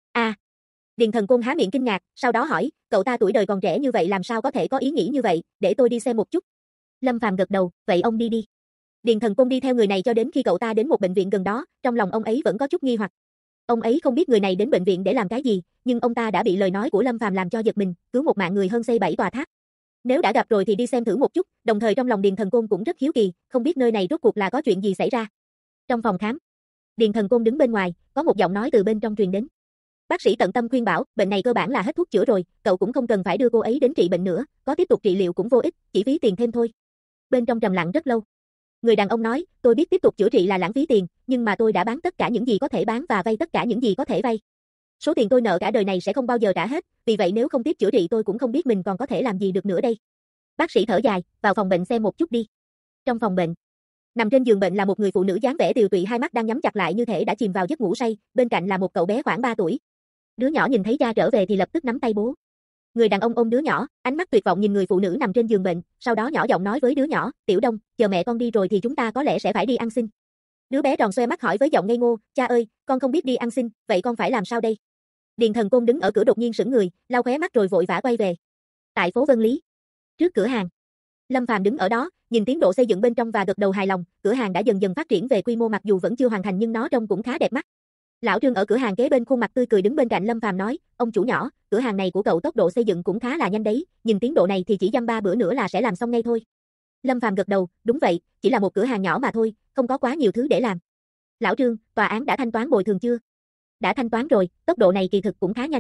Điền Thần Côn há miệng kinh ngạc, sau đó hỏi, cậu ta tuổi đời còn trẻ như vậy làm sao có thể có ý nghĩ như vậy, để tôi đi xem một chút. Lâm Phàm gật đầu, vậy ông đi đi. Điền Thần Côn đi theo người này cho đến khi cậu ta đến một bệnh viện gần đó, trong lòng ông ấy vẫn có chút nghi hoặc. Ông ấy không biết người này đến bệnh viện để làm cái gì, nhưng ông ta đã bị lời nói của Lâm Phàm làm cho giật mình, cứu một mạng người hơn xây 7 tòa tháp. Nếu đã gặp rồi thì đi xem thử một chút, đồng thời trong lòng Điền Thần Côn cũng rất hiếu kỳ, không biết nơi này rốt cuộc là có chuyện gì xảy ra. Trong phòng khám, Điền Thần Côn đứng bên ngoài, có một giọng nói từ bên trong truyền đến. Bác sĩ tận tâm khuyên bảo, bệnh này cơ bản là hết thuốc chữa rồi, cậu cũng không cần phải đưa cô ấy đến trị bệnh nữa, có tiếp tục trị liệu cũng vô ích, chỉ phí tiền thêm thôi. Bên trong trầm lặng rất lâu. Người đàn ông nói, tôi biết tiếp tục chữa trị là lãng phí tiền, nhưng mà tôi đã bán tất cả những gì có thể bán và vay tất cả những gì có thể vay. Số tiền tôi nợ cả đời này sẽ không bao giờ trả hết, vì vậy nếu không tiếp chữa trị tôi cũng không biết mình còn có thể làm gì được nữa đây. Bác sĩ thở dài, vào phòng bệnh xem một chút đi. Trong phòng bệnh, nằm trên giường bệnh là một người phụ nữ dáng vẻ tiều tụy, hai mắt đang nhắm chặt lại như thể đã chìm vào giấc ngủ say, bên cạnh là một cậu bé khoảng 3 tuổi. Đứa nhỏ nhìn thấy cha trở về thì lập tức nắm tay bố. Người đàn ông ôm đứa nhỏ, ánh mắt tuyệt vọng nhìn người phụ nữ nằm trên giường bệnh, sau đó nhỏ giọng nói với đứa nhỏ, Tiểu Đông, chờ mẹ con đi rồi thì chúng ta có lẽ sẽ phải đi ăn xin. Đứa bé tròn xoe mắt hỏi với giọng ngây ngô, cha ơi, con không biết đi ăn xin, vậy con phải làm sao đây? Điền Thần Côn đứng ở cửa đột nhiên sững người, lau khóe mắt rồi vội vã quay về. Tại phố Vân Lý, trước cửa hàng, Lâm Phàm đứng ở đó, nhìn tiến độ xây dựng bên trong và gật đầu hài lòng, cửa hàng đã dần dần phát triển về quy mô mặc dù vẫn chưa hoàn thành nhưng nó trông cũng khá đẹp mắt. Lão Trương ở cửa hàng kế bên khuôn mặt tươi cười đứng bên cạnh Lâm Phàm nói, ông chủ nhỏ, cửa hàng này của cậu tốc độ xây dựng cũng khá là nhanh đấy, nhìn tiến độ này thì chỉ dăm 3 bữa nữa là sẽ làm xong ngay thôi. Lâm Phàm gật đầu, đúng vậy, chỉ là một cửa hàng nhỏ mà thôi, không có quá nhiều thứ để làm. Lão Trương, tòa án đã thanh toán bồi thường chưa? Đã thanh toán rồi, tốc độ này kỳ thực cũng khá nhanh.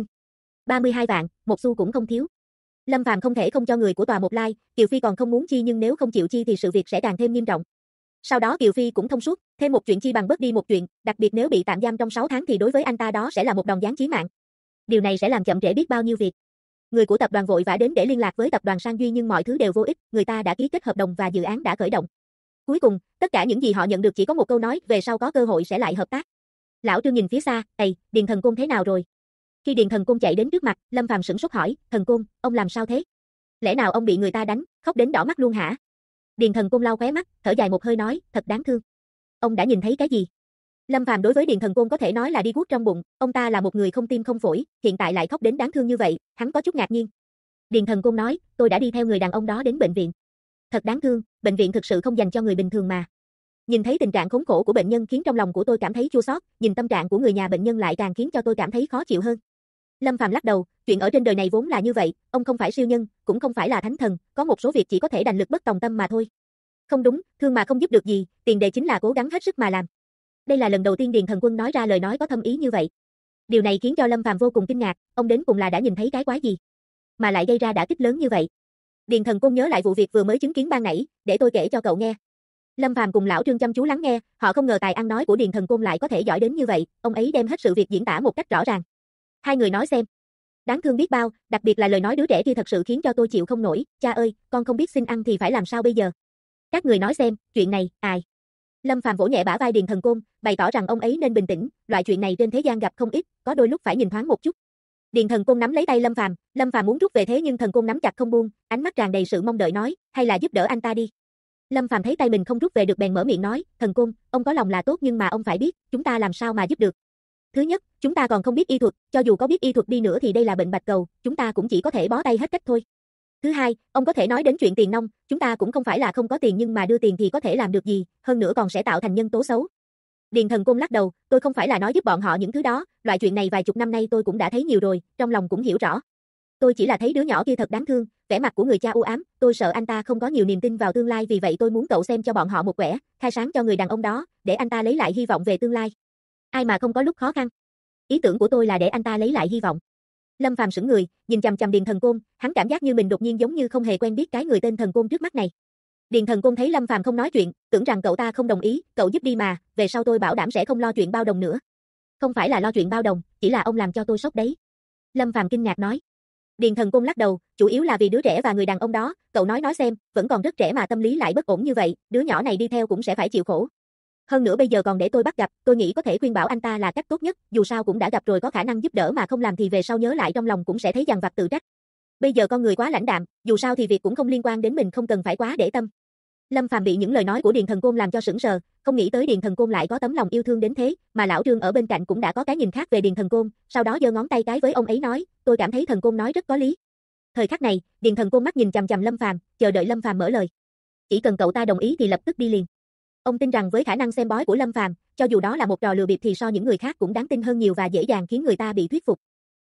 32 vạn, một xu cũng không thiếu. Lâm Phàm không thể không cho người của tòa một like, Kiều Phi còn không muốn chi nhưng nếu không chịu chi thì sự việc sẽ càng thêm nghiêm trọng. Sau đó Kiều Phi cũng thông suốt, thêm một chuyện chi bằng bớt đi một chuyện, đặc biệt nếu bị tạm giam trong 6 tháng thì đối với anh ta đó sẽ là một đòn giáng chí mạng. Điều này sẽ làm chậm trễ biết bao nhiêu việc. Người của tập đoàn vội vã đến để liên lạc với tập đoàn Sang Duy nhưng mọi thứ đều vô ích, người ta đã ký kết hợp đồng và dự án đã khởi động. Cuối cùng, tất cả những gì họ nhận được chỉ có một câu nói, về sau có cơ hội sẽ lại hợp tác. Lão Trương nhìn phía xa, "Ầy, Điền Thần Côn thế nào rồi?" Khi Điền Thần Côn chạy đến trước mặt, Lâm Phàm sửng sốt hỏi, "Thần Côn, ông làm sao thế? Lẽ nào ông bị người ta đánh, khóc đến đỏ mắt luôn hả?" Điền Thần Côn lau khóe mắt, thở dài một hơi nói, "Thật đáng thương." "Ông đã nhìn thấy cái gì?" Lâm Phàm đối với Điền Thần Côn có thể nói là đi guốc trong bụng, ông ta là một người không tim không phổi, hiện tại lại khóc đến đáng thương như vậy, hắn có chút ngạc nhiên. Điền Thần Côn nói, "Tôi đã đi theo người đàn ông đó đến bệnh viện." "Thật đáng thương, bệnh viện thực sự không dành cho người bình thường mà." Nhìn thấy tình trạng khốn khổ của bệnh nhân khiến trong lòng của tôi cảm thấy chua xót, nhìn tâm trạng của người nhà bệnh nhân lại càng khiến cho tôi cảm thấy khó chịu hơn. Lâm Phàm lắc đầu, chuyện ở trên đời này vốn là như vậy, ông không phải siêu nhân, cũng không phải là thánh thần, có một số việc chỉ có thể đành lực bất tòng tâm mà thôi. Không đúng, thương mà không giúp được gì, tiền đề chính là cố gắng hết sức mà làm. Đây là lần đầu tiên Điền Thần Quân nói ra lời nói có thâm ý như vậy. Điều này khiến cho Lâm Phàm vô cùng kinh ngạc, ông đến cùng là đã nhìn thấy cái quái gì mà lại gây ra đả kích lớn như vậy. Điền Thần Quân nhớ lại vụ việc vừa mới chứng kiến ban nãy, để tôi kể cho cậu nghe. Lâm Phàm cùng lão Trương chăm chú lắng nghe, họ không ngờ tài ăn nói của Điền Thần Côn lại có thể giỏi đến như vậy, ông ấy đem hết sự việc diễn tả một cách rõ ràng. Hai người nói xem. Đáng thương biết bao, đặc biệt là lời nói đứa trẻ kia thật sự khiến cho tôi chịu không nổi, cha ơi, con không biết xin ăn thì phải làm sao bây giờ? Các người nói xem, chuyện này, ai? Lâm Phàm vỗ nhẹ bả vai Điền Thần Côn, bày tỏ rằng ông ấy nên bình tĩnh, loại chuyện này trên thế gian gặp không ít, có đôi lúc phải nhìn thoáng một chút. Điền Thần Côn nắm lấy tay Lâm Phàm muốn rút về thế nhưng Thần Côn nắm chặt không buông, ánh mắt tràn đầy sự mong đợi nói, hay là giúp đỡ anh ta đi. Lâm Phàm thấy tay mình không rút về được bèn mở miệng nói, Thần Côn, ông có lòng là tốt nhưng mà ông phải biết, chúng ta làm sao mà giúp được. Thứ nhất, chúng ta còn không biết y thuật, cho dù có biết y thuật đi nữa thì đây là bệnh bạch cầu, chúng ta cũng chỉ có thể bó tay hết cách thôi. Thứ hai, ông có thể nói đến chuyện tiền nong, chúng ta cũng không phải là không có tiền nhưng mà đưa tiền thì có thể làm được gì, hơn nữa còn sẽ tạo thành nhân tố xấu. Điền Thần Côn lắc đầu, tôi không phải là nói giúp bọn họ những thứ đó, loại chuyện này vài chục năm nay tôi cũng đã thấy nhiều rồi, trong lòng cũng hiểu rõ. Tôi chỉ là thấy đứa nhỏ kia thật đáng thương, vẻ mặt của người cha u ám, tôi sợ anh ta không có nhiều niềm tin vào tương lai vì vậy tôi muốn cậu xem cho bọn họ một quẻ, khai sáng cho người đàn ông đó, để anh ta lấy lại hy vọng về tương lai. Ai mà không có lúc khó khăn. Ý tưởng của tôi là để anh ta lấy lại hy vọng. Lâm Phàm sững người, nhìn chằm chằm Điền Thần Côn, hắn cảm giác như mình đột nhiên giống như không hề quen biết cái người tên Thần Côn trước mắt này. Điền Thần Côn thấy Lâm Phàm không nói chuyện, tưởng rằng cậu ta không đồng ý, cậu giúp đi mà, về sau tôi bảo đảm sẽ không lo chuyện bao đồng nữa. Không phải là lo chuyện bao đồng, chỉ là ông làm cho tôi sốc đấy. Lâm Phàm kinh ngạc nói. Điền Thần Côn lắc đầu, chủ yếu là vì đứa trẻ và người đàn ông đó, cậu nói xem, vẫn còn rất trẻ mà tâm lý lại bất ổn như vậy, đứa nhỏ này đi theo cũng sẽ phải chịu khổ. Hơn nữa bây giờ còn để tôi bắt gặp, tôi nghĩ có thể khuyên bảo anh ta là cách tốt nhất, dù sao cũng đã gặp rồi có khả năng giúp đỡ mà không làm thì về sau nhớ lại trong lòng cũng sẽ thấy dằn vặt tự trách. Bây giờ con người quá lãnh đạm, dù sao thì việc cũng không liên quan đến mình không cần phải quá để tâm. Lâm Phàm bị những lời nói của Điền Thần Côn làm cho sững sờ, không nghĩ tới Điền Thần Côn lại có tấm lòng yêu thương đến thế, mà lão Trương ở bên cạnh cũng đã có cái nhìn khác về Điền Thần Côn, sau đó giơ ngón tay cái với ông ấy nói, tôi cảm thấy Thần Côn nói rất có lý. Thời khắc này, Điền Thần Côn mắt nhìn chằm chằm Lâm Phàm, chờ đợi Lâm Phàm mở lời. Chỉ cần cậu ta đồng ý thì lập tức đi liền. Ông tin rằng với khả năng xem bói của Lâm Phàm, cho dù đó là một trò lừa bịp thì so những người khác cũng đáng tin hơn nhiều và dễ dàng khiến người ta bị thuyết phục.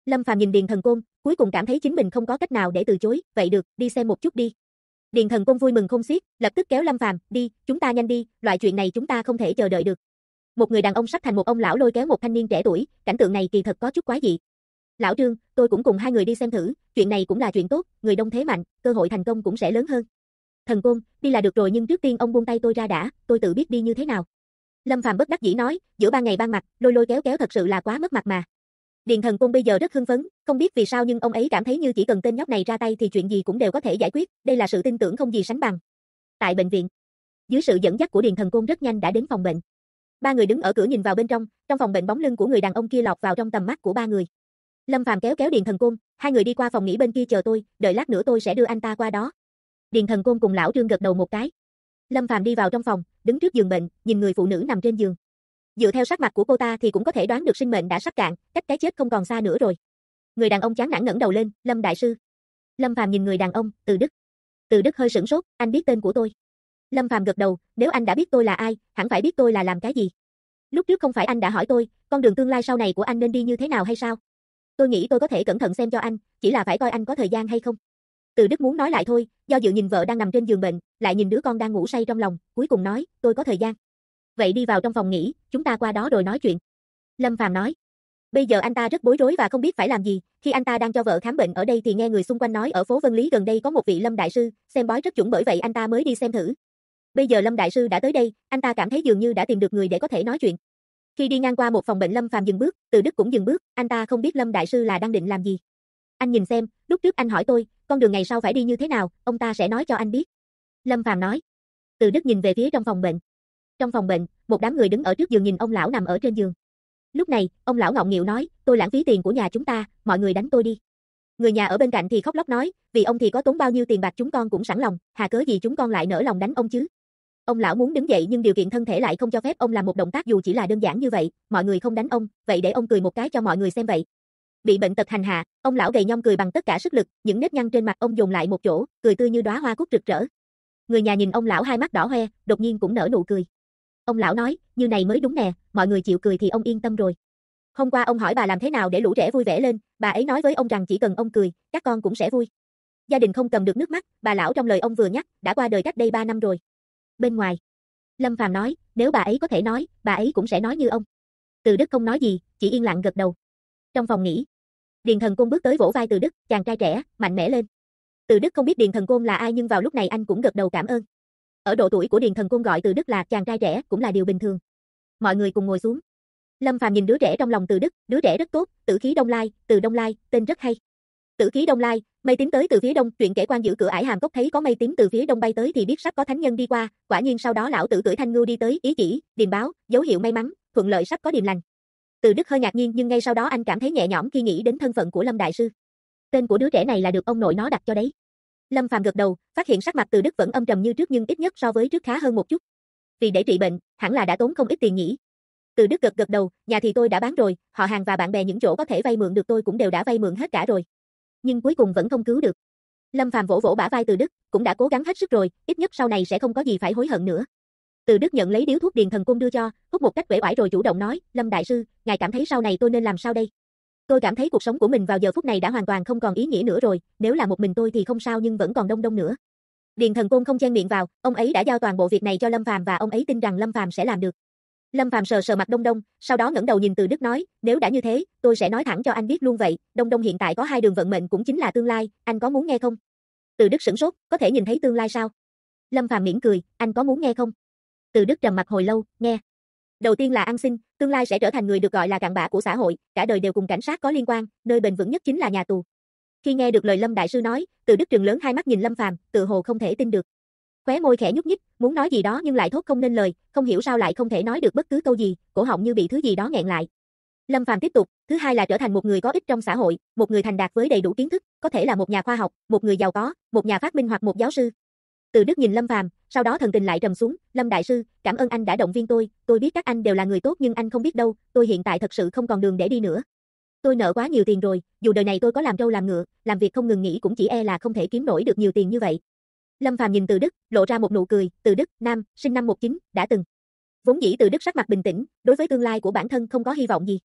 Lâm Phàm nhìn Điền Thần Côn, cuối cùng cảm thấy chính mình không có cách nào để từ chối, vậy được, đi xem một chút đi. Điền Thần Côn vui mừng không xiết, lập tức kéo Lâm Phàm, đi, chúng ta nhanh đi, loại chuyện này chúng ta không thể chờ đợi được. Một người đàn ông sắp thành một ông lão lôi kéo một thanh niên trẻ tuổi, cảnh tượng này kỳ thật có chút quái dị. Lão Trương, tôi cũng cùng hai người đi xem thử, chuyện này cũng là chuyện tốt, người đông thế mạnh, cơ hội thành công cũng sẽ lớn hơn. Thần Côn, đi là được rồi nhưng trước tiên ông buông tay tôi ra đã, tôi tự biết đi như thế nào. Lâm Phàm bất đắc dĩ nói, giữa ban ngày ban mặt, lôi lôi kéo kéo thật sự là quá mất mặt mà. Điền Thần Côn bây giờ rất hưng phấn, không biết vì sao nhưng ông ấy cảm thấy như chỉ cần tên nhóc này ra tay thì chuyện gì cũng đều có thể giải quyết, đây là sự tin tưởng không gì sánh bằng. Tại bệnh viện, dưới sự dẫn dắt của Điền Thần Côn rất nhanh đã đến phòng bệnh. Ba người đứng ở cửa nhìn vào bên trong phòng bệnh bóng lưng của người đàn ông kia lọt vào trong tầm mắt của ba người. Lâm Phàm kéo kéo Điền Thần Côn, hai người đi qua phòng nghỉ bên kia chờ tôi, đợi lát nữa tôi sẽ đưa anh ta qua đó. Điền Thần Côn cùng lão Trương gật đầu một cái. Lâm Phàm đi vào trong phòng, đứng trước giường bệnh, nhìn người phụ nữ nằm trên giường. Dựa theo sắc mặt của cô ta thì cũng có thể đoán được sinh mệnh đã sắp cạn, cách cái chết không còn xa nữa rồi. Người đàn ông chán nản ngẩng đầu lên, Lâm đại sư. Lâm Phàm nhìn người đàn ông, Từ Đức. Từ Đức hơi sửng sốt, anh biết tên của tôi. Lâm Phàm gật đầu, nếu anh đã biết tôi là ai, hẳn phải biết tôi là làm cái gì. Lúc trước không phải anh đã hỏi tôi, con đường tương lai sau này của anh nên đi như thế nào hay sao? Tôi nghĩ tôi có thể cẩn thận xem cho anh, chỉ là phải coi anh có thời gian hay không. Từ Đức muốn nói lại thôi, do dự nhìn vợ đang nằm trên giường bệnh, lại nhìn đứa con đang ngủ say trong lòng, cuối cùng nói, tôi có thời gian. Vậy đi vào trong phòng nghỉ, chúng ta qua đó rồi nói chuyện. Lâm Phàm nói. Bây giờ anh ta rất bối rối và không biết phải làm gì, khi anh ta đang cho vợ khám bệnh ở đây thì nghe người xung quanh nói ở phố Vân Lý gần đây có một vị Lâm đại sư, xem bói rất chuẩn bởi vậy anh ta mới đi xem thử. Bây giờ Lâm đại sư đã tới đây, anh ta cảm thấy dường như đã tìm được người để có thể nói chuyện. Khi đi ngang qua một phòng bệnh Lâm Phàm dừng bước, Từ Đức cũng dừng bước, anh ta không biết Lâm đại sư là đang định làm gì. Anh nhìn xem, lúc trước anh hỏi tôi, con đường ngày sau phải đi như thế nào, ông ta sẽ nói cho anh biết. Lâm Phàm nói. Từ Đức nhìn về phía trong phòng bệnh. Trong phòng bệnh, một đám người đứng ở trước giường nhìn ông lão nằm ở trên giường. Lúc này, ông lão ngọng nghịu nói, tôi lãng phí tiền của nhà chúng ta, mọi người đánh tôi đi. Người nhà ở bên cạnh thì khóc lóc nói, vì ông thì có tốn bao nhiêu tiền bạc chúng con cũng sẵn lòng, hà cớ gì chúng con lại nỡ lòng đánh ông chứ. Ông lão muốn đứng dậy nhưng điều kiện thân thể lại không cho phép ông làm một động tác dù chỉ là đơn giản như vậy, mọi người không đánh ông, vậy để ông cười một cái cho mọi người xem vậy. Bị bệnh tật hành hạ, ông lão gầy nhom cười bằng tất cả sức lực, những nếp nhăn trên mặt ông dồn lại một chỗ, cười tươi như đóa hoa cúc rực rỡ. Người nhà nhìn ông lão hai mắt đỏ hoe, đột nhiên cũng nở nụ cười. Ông lão nói, như này mới đúng nè, mọi người chịu cười thì ông yên tâm rồi. Hôm qua ông hỏi bà làm thế nào để lũ trẻ vui vẻ lên, bà ấy nói với ông rằng chỉ cần ông cười, các con cũng sẽ vui. Gia đình không cầm được nước mắt, bà lão trong lời ông vừa nhắc, đã qua đời cách đây 3 năm rồi. Bên ngoài, Lâm Phàm nói, nếu bà ấy có thể nói, bà ấy cũng sẽ nói như ông. Từ Đức không nói gì, chỉ yên lặng gật đầu. Trong phòng nghỉ, Điền Thần Côn bước tới vỗ vai Từ Đức, chàng trai trẻ, mạnh mẽ lên. Từ Đức không biết Điền Thần Côn là ai nhưng vào lúc này anh cũng gật đầu cảm ơn. Ở độ tuổi của Điền Thần Côn gọi Từ Đức là chàng trai trẻ cũng là điều bình thường. Mọi người cùng ngồi xuống. Lâm Phàm nhìn đứa trẻ trong lòng Từ Đức, đứa trẻ rất tốt, Tử Khí Đông Lai, Từ Đông Lai, tên rất hay. Tử Khí Đông Lai, mây tím tới từ phía đông, chuyện kể quan giữ cửa ải Hàm Cốc thấy có mây tím từ phía đông bay tới thì biết sắp có thánh nhân đi qua, quả nhiên sau đó lão tử cưỡi thanh ngưu đi tới, ý chỉ, điềm báo, dấu hiệu may mắn, thuận lợi sắp có điềm lành. Từ Đức hơi ngạc nhiên nhưng ngay sau đó anh cảm thấy nhẹ nhõm khi nghĩ đến thân phận của Lâm đại sư. Tên của đứa trẻ này là được ông nội nó đặt cho đấy. Lâm Phàm gật đầu, phát hiện sắc mặt Từ Đức vẫn âm trầm như trước nhưng ít nhất so với trước khá hơn một chút. Vì để trị bệnh, hẳn là đã tốn không ít tiền nhỉ. Từ Đức gật đầu, nhà thì tôi đã bán rồi, họ hàng và bạn bè những chỗ có thể vay mượn được tôi cũng đều đã vay mượn hết cả rồi. Nhưng cuối cùng vẫn không cứu được. Lâm Phàm vỗ vỗ bả vai Từ Đức, cũng đã cố gắng hết sức rồi, ít nhất sau này sẽ không có gì phải hối hận nữa. Từ Đức nhận lấy điếu thuốc Điền Thần Côn đưa cho, hút một cách uể oải rồi chủ động nói, Lâm đại sư, ngài cảm thấy sau này tôi nên làm sao đây? Tôi cảm thấy cuộc sống của mình vào giờ phút này đã hoàn toàn không còn ý nghĩa nữa rồi, nếu là một mình tôi thì không sao nhưng vẫn còn đông đông nữa. Điền Thần Côn không chen miệng vào, ông ấy đã giao toàn bộ việc này cho Lâm Phàm và ông ấy tin rằng Lâm Phàm sẽ làm được. Lâm Phàm sờ sờ mặt Đông Đông, sau đó ngẩng đầu nhìn Từ Đức nói, nếu đã như thế, tôi sẽ nói thẳng cho anh biết luôn vậy, Đông Đông hiện tại có 2 đường vận mệnh cũng chính là tương lai, anh có muốn nghe không? Từ Đức sửng sốt, có thể nhìn thấy tương lai sao? Lâm Phàm mỉm cười, anh có muốn nghe không? Từ Đức trầm mặt hồi lâu, nghe. Đầu tiên là ăn xin, tương lai sẽ trở thành người được gọi là cặn bã của xã hội, cả đời đều cùng cảnh sát có liên quan, nơi bền vững nhất chính là nhà tù. Khi nghe được lời Lâm đại sư nói, Từ Đức trừng lớn hai mắt nhìn Lâm Phàm, tự hồ không thể tin được. Khóe môi khẽ nhúc nhích, muốn nói gì đó nhưng lại thốt không nên lời, không hiểu sao lại không thể nói được bất cứ câu gì, cổ họng như bị thứ gì đó nghẹn lại. Lâm Phàm tiếp tục, thứ hai là trở thành một người có ích trong xã hội, một người thành đạt với đầy đủ kiến thức, có thể là một nhà khoa học, một người giàu có, một nhà phát minh hoặc một giáo sư. Từ Đức nhìn Lâm Phàm, sau đó thần tình lại trầm xuống, Lâm đại sư, cảm ơn anh đã động viên tôi biết các anh đều là người tốt nhưng anh không biết đâu, tôi hiện tại thật sự không còn đường để đi nữa. Tôi nợ quá nhiều tiền rồi, dù đời này tôi có làm trâu làm ngựa, làm việc không ngừng nghỉ cũng chỉ e là không thể kiếm nổi được nhiều tiền như vậy. Lâm Phàm nhìn Từ Đức, lộ ra một nụ cười, Từ Đức, nam, sinh năm 19, đã từng. Vốn dĩ Từ Đức sắc mặt bình tĩnh, đối với tương lai của bản thân không có hy vọng gì.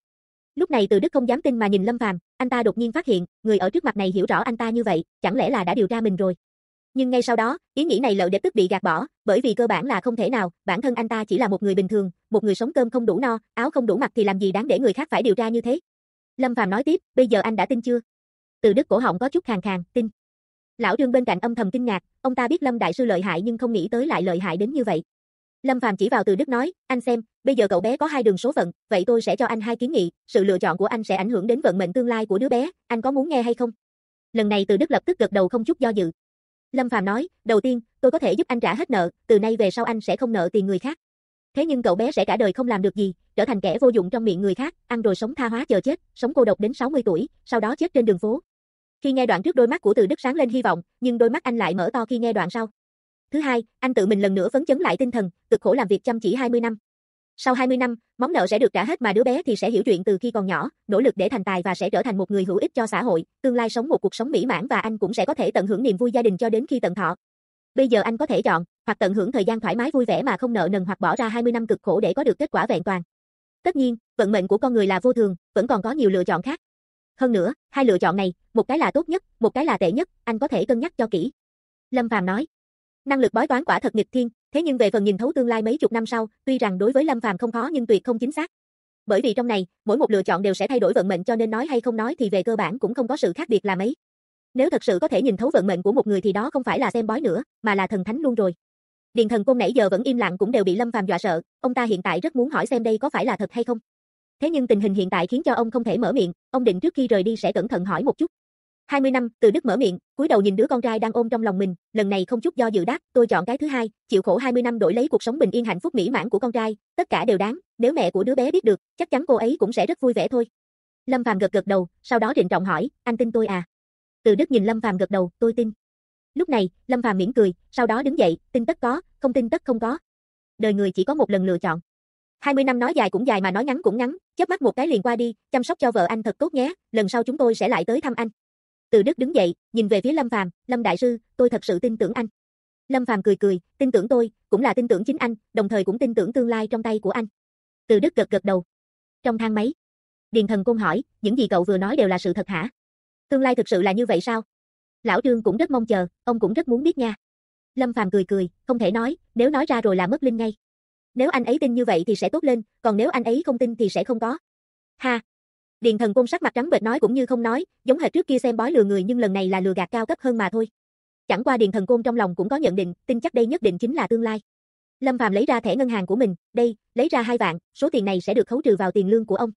Lúc này Từ Đức không dám tin mà nhìn Lâm Phàm, anh ta đột nhiên phát hiện, người ở trước mặt này hiểu rõ anh ta như vậy, chẳng lẽ là đã điều tra mình rồi. Nhưng ngay sau đó, ý nghĩ này lập tức bị gạt bỏ, bởi vì cơ bản là không thể nào, bản thân anh ta chỉ là một người bình thường, một người sống cơm không đủ no, áo không đủ mặc thì làm gì đáng để người khác phải điều tra như thế. Lâm Phàm nói tiếp, bây giờ anh đã tin chưa? Từ Đức cổ họng có chút khàn khàn, tin. Lão Trương bên cạnh âm thầm kinh ngạc, ông ta biết Lâm đại sư lợi hại nhưng không nghĩ tới lại lợi hại đến như vậy. Lâm Phàm chỉ vào Từ Đức nói, anh xem, bây giờ cậu bé có hai đường số phận, vậy tôi sẽ cho anh hai kiến nghị, sự lựa chọn của anh sẽ ảnh hưởng đến vận mệnh tương lai của đứa bé, anh có muốn nghe hay không? Lần này Từ Đức lập tức gật đầu không chút do dự. Lâm Phàm nói, đầu tiên, tôi có thể giúp anh trả hết nợ, từ nay về sau anh sẽ không nợ tiền người khác. Thế nhưng cậu bé sẽ cả đời không làm được gì, trở thành kẻ vô dụng trong miệng người khác, ăn rồi sống tha hóa chờ chết, sống cô độc đến 60 tuổi, sau đó chết trên đường phố. Khi nghe đoạn trước đôi mắt của Từ Đức sáng lên hy vọng, nhưng đôi mắt anh lại mở to khi nghe đoạn sau. Thứ hai, anh tự mình lần nữa phấn chấn lại tinh thần, cực khổ làm việc chăm chỉ 20 năm. Sau 20 năm, món nợ sẽ được trả hết mà đứa bé thì sẽ hiểu chuyện từ khi còn nhỏ, nỗ lực để thành tài và sẽ trở thành một người hữu ích cho xã hội, tương lai sống một cuộc sống mỹ mãn và anh cũng sẽ có thể tận hưởng niềm vui gia đình cho đến khi tận thọ. Bây giờ anh có thể chọn, hoặc tận hưởng thời gian thoải mái vui vẻ mà không nợ nần hoặc bỏ ra 20 năm cực khổ để có được kết quả vẹn toàn. Tất nhiên, vận mệnh của con người là vô thường, vẫn còn có nhiều lựa chọn khác. Hơn nữa, hai lựa chọn này, một cái là tốt nhất, một cái là tệ nhất, anh có thể cân nhắc cho kỹ. Lâm Phàm nói. Năng lực bói toán quả thật nghịch thiên, thế nhưng về phần nhìn thấu tương lai mấy chục năm sau, tuy rằng đối với Lâm Phàm không khó nhưng tuyệt không chính xác. Bởi vì trong này, mỗi một lựa chọn đều sẽ thay đổi vận mệnh cho nên nói hay không nói thì về cơ bản cũng không có sự khác biệt là mấy. Nếu thật sự có thể nhìn thấu vận mệnh của một người thì đó không phải là xem bói nữa, mà là thần thánh luôn rồi. Điền Thần Côn nãy giờ vẫn im lặng cũng đều bị Lâm Phàm dọa sợ, ông ta hiện tại rất muốn hỏi xem đây có phải là thật hay không. Thế nhưng tình hình hiện tại khiến cho ông không thể mở miệng, ông định trước khi rời đi sẽ cẩn thận hỏi một chút. 20 năm, Từ Đức mở miệng, cúi đầu nhìn đứa con trai đang ôm trong lòng mình, lần này không chút do dự đáp, tôi chọn cái thứ hai, chịu khổ 20 năm đổi lấy cuộc sống bình yên hạnh phúc mỹ mãn của con trai, tất cả đều đáng, nếu mẹ của đứa bé biết được, chắc chắn cô ấy cũng sẽ rất vui vẻ thôi. Lâm Phàm gật gật đầu, sau đó trịnh trọng hỏi, anh tin tôi à? Từ Đức nhìn Lâm Phàm gật đầu, tôi tin. Lúc này, Lâm Phàm mỉm cười, sau đó đứng dậy, tin tất có, không tin tất không có. Đời người chỉ có một lần lựa chọn. 20 năm nói dài cũng dài mà nói ngắn cũng ngắn, chớp mắt một cái liền qua đi, chăm sóc cho vợ anh thật tốt nhé, lần sau chúng tôi sẽ lại tới thăm anh. Từ Đức đứng dậy, nhìn về phía Lâm Phàm, Lâm đại sư, tôi thật sự tin tưởng anh. Lâm Phàm cười cười, tin tưởng tôi, cũng là tin tưởng chính anh, đồng thời cũng tin tưởng tương lai trong tay của anh. Từ Đức gật gật đầu. Trong thang máy, Điền Thần Côn hỏi, những gì cậu vừa nói đều là sự thật hả? Tương lai thực sự là như vậy sao? Lão Trương cũng rất mong chờ, ông cũng rất muốn biết nha. Lâm Phàm cười cười, không thể nói, nếu nói ra rồi là mất linh ngay. Nếu anh ấy tin như vậy thì sẽ tốt lên, còn nếu anh ấy không tin thì sẽ không có. Ha. Điền Thần Côn sắc mặt trắng bệch nói cũng như không nói, giống hệt trước kia xem bói lừa người nhưng lần này là lừa gạt cao cấp hơn mà thôi. Chẳng qua Điền Thần Côn trong lòng cũng có nhận định, tin chắc đây nhất định chính là tương lai. Lâm Phàm lấy ra thẻ ngân hàng của mình, đây, lấy ra 2 vạn, số tiền này sẽ được khấu trừ vào tiền lương của ông.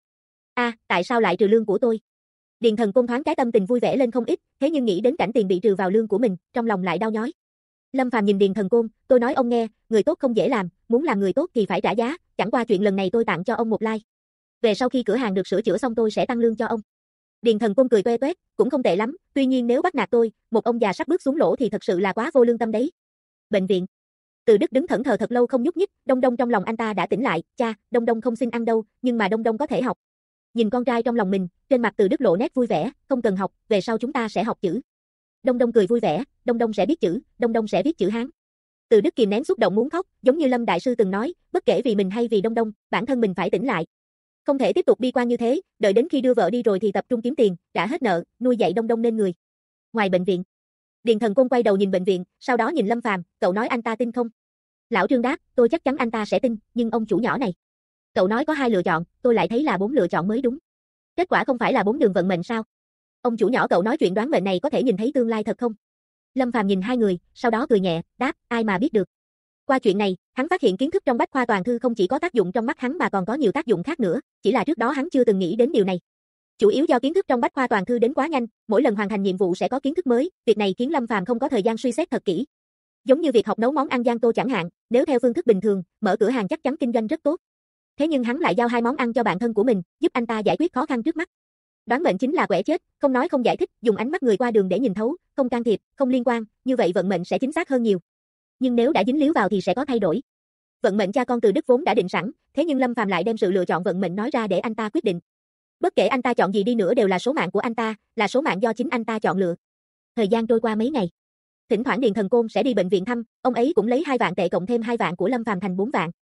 Tại sao lại trừ lương của tôi? Điền Thần Côn thoáng cái tâm tình vui vẻ lên không ít, thế nhưng nghĩ đến cảnh tiền bị trừ vào lương của mình, trong lòng lại đau nhói. Lâm Phàm nhìn Điền Thần Côn, tôi nói ông nghe, người tốt không dễ làm, muốn làm người tốt thì phải trả giá, chẳng qua chuyện lần này tôi tặng cho ông một like. Về sau khi cửa hàng được sửa chữa xong tôi sẽ tăng lương cho ông. Điền Thần Côn cười toe toét, cũng không tệ lắm, tuy nhiên nếu bắt nạt tôi, một ông già sắp bước xuống lỗ thì thật sự là quá vô lương tâm đấy. Bệnh viện. Từ Đức đứng thẫn thờ thật lâu không nhúc nhích, Đông Đông trong lòng anh ta đã tỉnh lại, cha, Đông Đông không xin ăn đâu, nhưng mà Đông Đông có thể học. Nhìn con trai trong lòng mình, trên mặt Từ Đức lộ nét vui vẻ, không cần học, về sau chúng ta sẽ học chữ. Đông Đông cười vui vẻ, Đông Đông sẽ biết chữ, Đông Đông sẽ viết chữ Hán. Từ Đức kìm nén xúc động muốn khóc, giống như Lâm đại sư từng nói, bất kể vì mình hay vì Đông Đông, bản thân mình phải tỉnh lại. Không thể tiếp tục bi quan như thế, đợi đến khi đưa vợ đi rồi thì tập trung kiếm tiền, trả hết nợ, nuôi dạy Đông Đông nên người. Ngoài bệnh viện, Điền Thần Côn quay đầu nhìn bệnh viện, sau đó nhìn Lâm Phàm, cậu nói anh ta tin không? Lão Trương đáp, tôi chắc chắn anh ta sẽ tin, nhưng ông chủ nhỏ này. Cậu nói có 2 lựa chọn, tôi lại thấy là 4 lựa chọn mới đúng. Kết quả không phải là 4 đường vận mệnh sao? Ông chủ nhỏ cậu nói chuyện đoán mệnh này có thể nhìn thấy tương lai thật không? Lâm Phàm nhìn 2 người, sau đó cười nhẹ, đáp, ai mà biết được. Qua chuyện này, hắn phát hiện kiến thức trong Bách Khoa Toàn Thư không chỉ có tác dụng trong mắt hắn mà còn có nhiều tác dụng khác nữa, chỉ là trước đó hắn chưa từng nghĩ đến điều này. Chủ yếu do kiến thức trong Bách Khoa Toàn Thư đến quá nhanh, mỗi lần hoàn thành nhiệm vụ sẽ có kiến thức mới, việc này khiến Lâm Phàm không có thời gian suy xét thật kỹ. Giống như việc học nấu món ăn giang tô chẳng hạn, nếu theo phương thức bình thường, mở cửa hàng chắc chắn kinh doanh rất tốt. Thế nhưng hắn lại giao 2 món ăn cho bạn thân của mình, giúp anh ta giải quyết khó khăn trước mắt. Đoán mệnh chính là quẻ chết, không nói không giải thích, dùng ánh mắt người qua đường để nhìn thấu, không can thiệp, không liên quan, như vậy vận mệnh sẽ chính xác hơn nhiều. Nhưng nếu đã dính líu vào thì sẽ có thay đổi. Vận mệnh cha con Từ Đức vốn đã định sẵn, thế nhưng Lâm Phàm lại đem sự lựa chọn vận mệnh nói ra để anh ta quyết định. Bất kể anh ta chọn gì đi nữa đều là số mạng của anh ta, là số mạng do chính anh ta chọn lựa. Thời gian trôi qua mấy ngày. Thỉnh thoảng Điền Thần Côn sẽ đi bệnh viện thăm, ông ấy cũng lấy 2 vạn tệ cộng thêm 2 vạn của Lâm Phàm thành 4 vạn.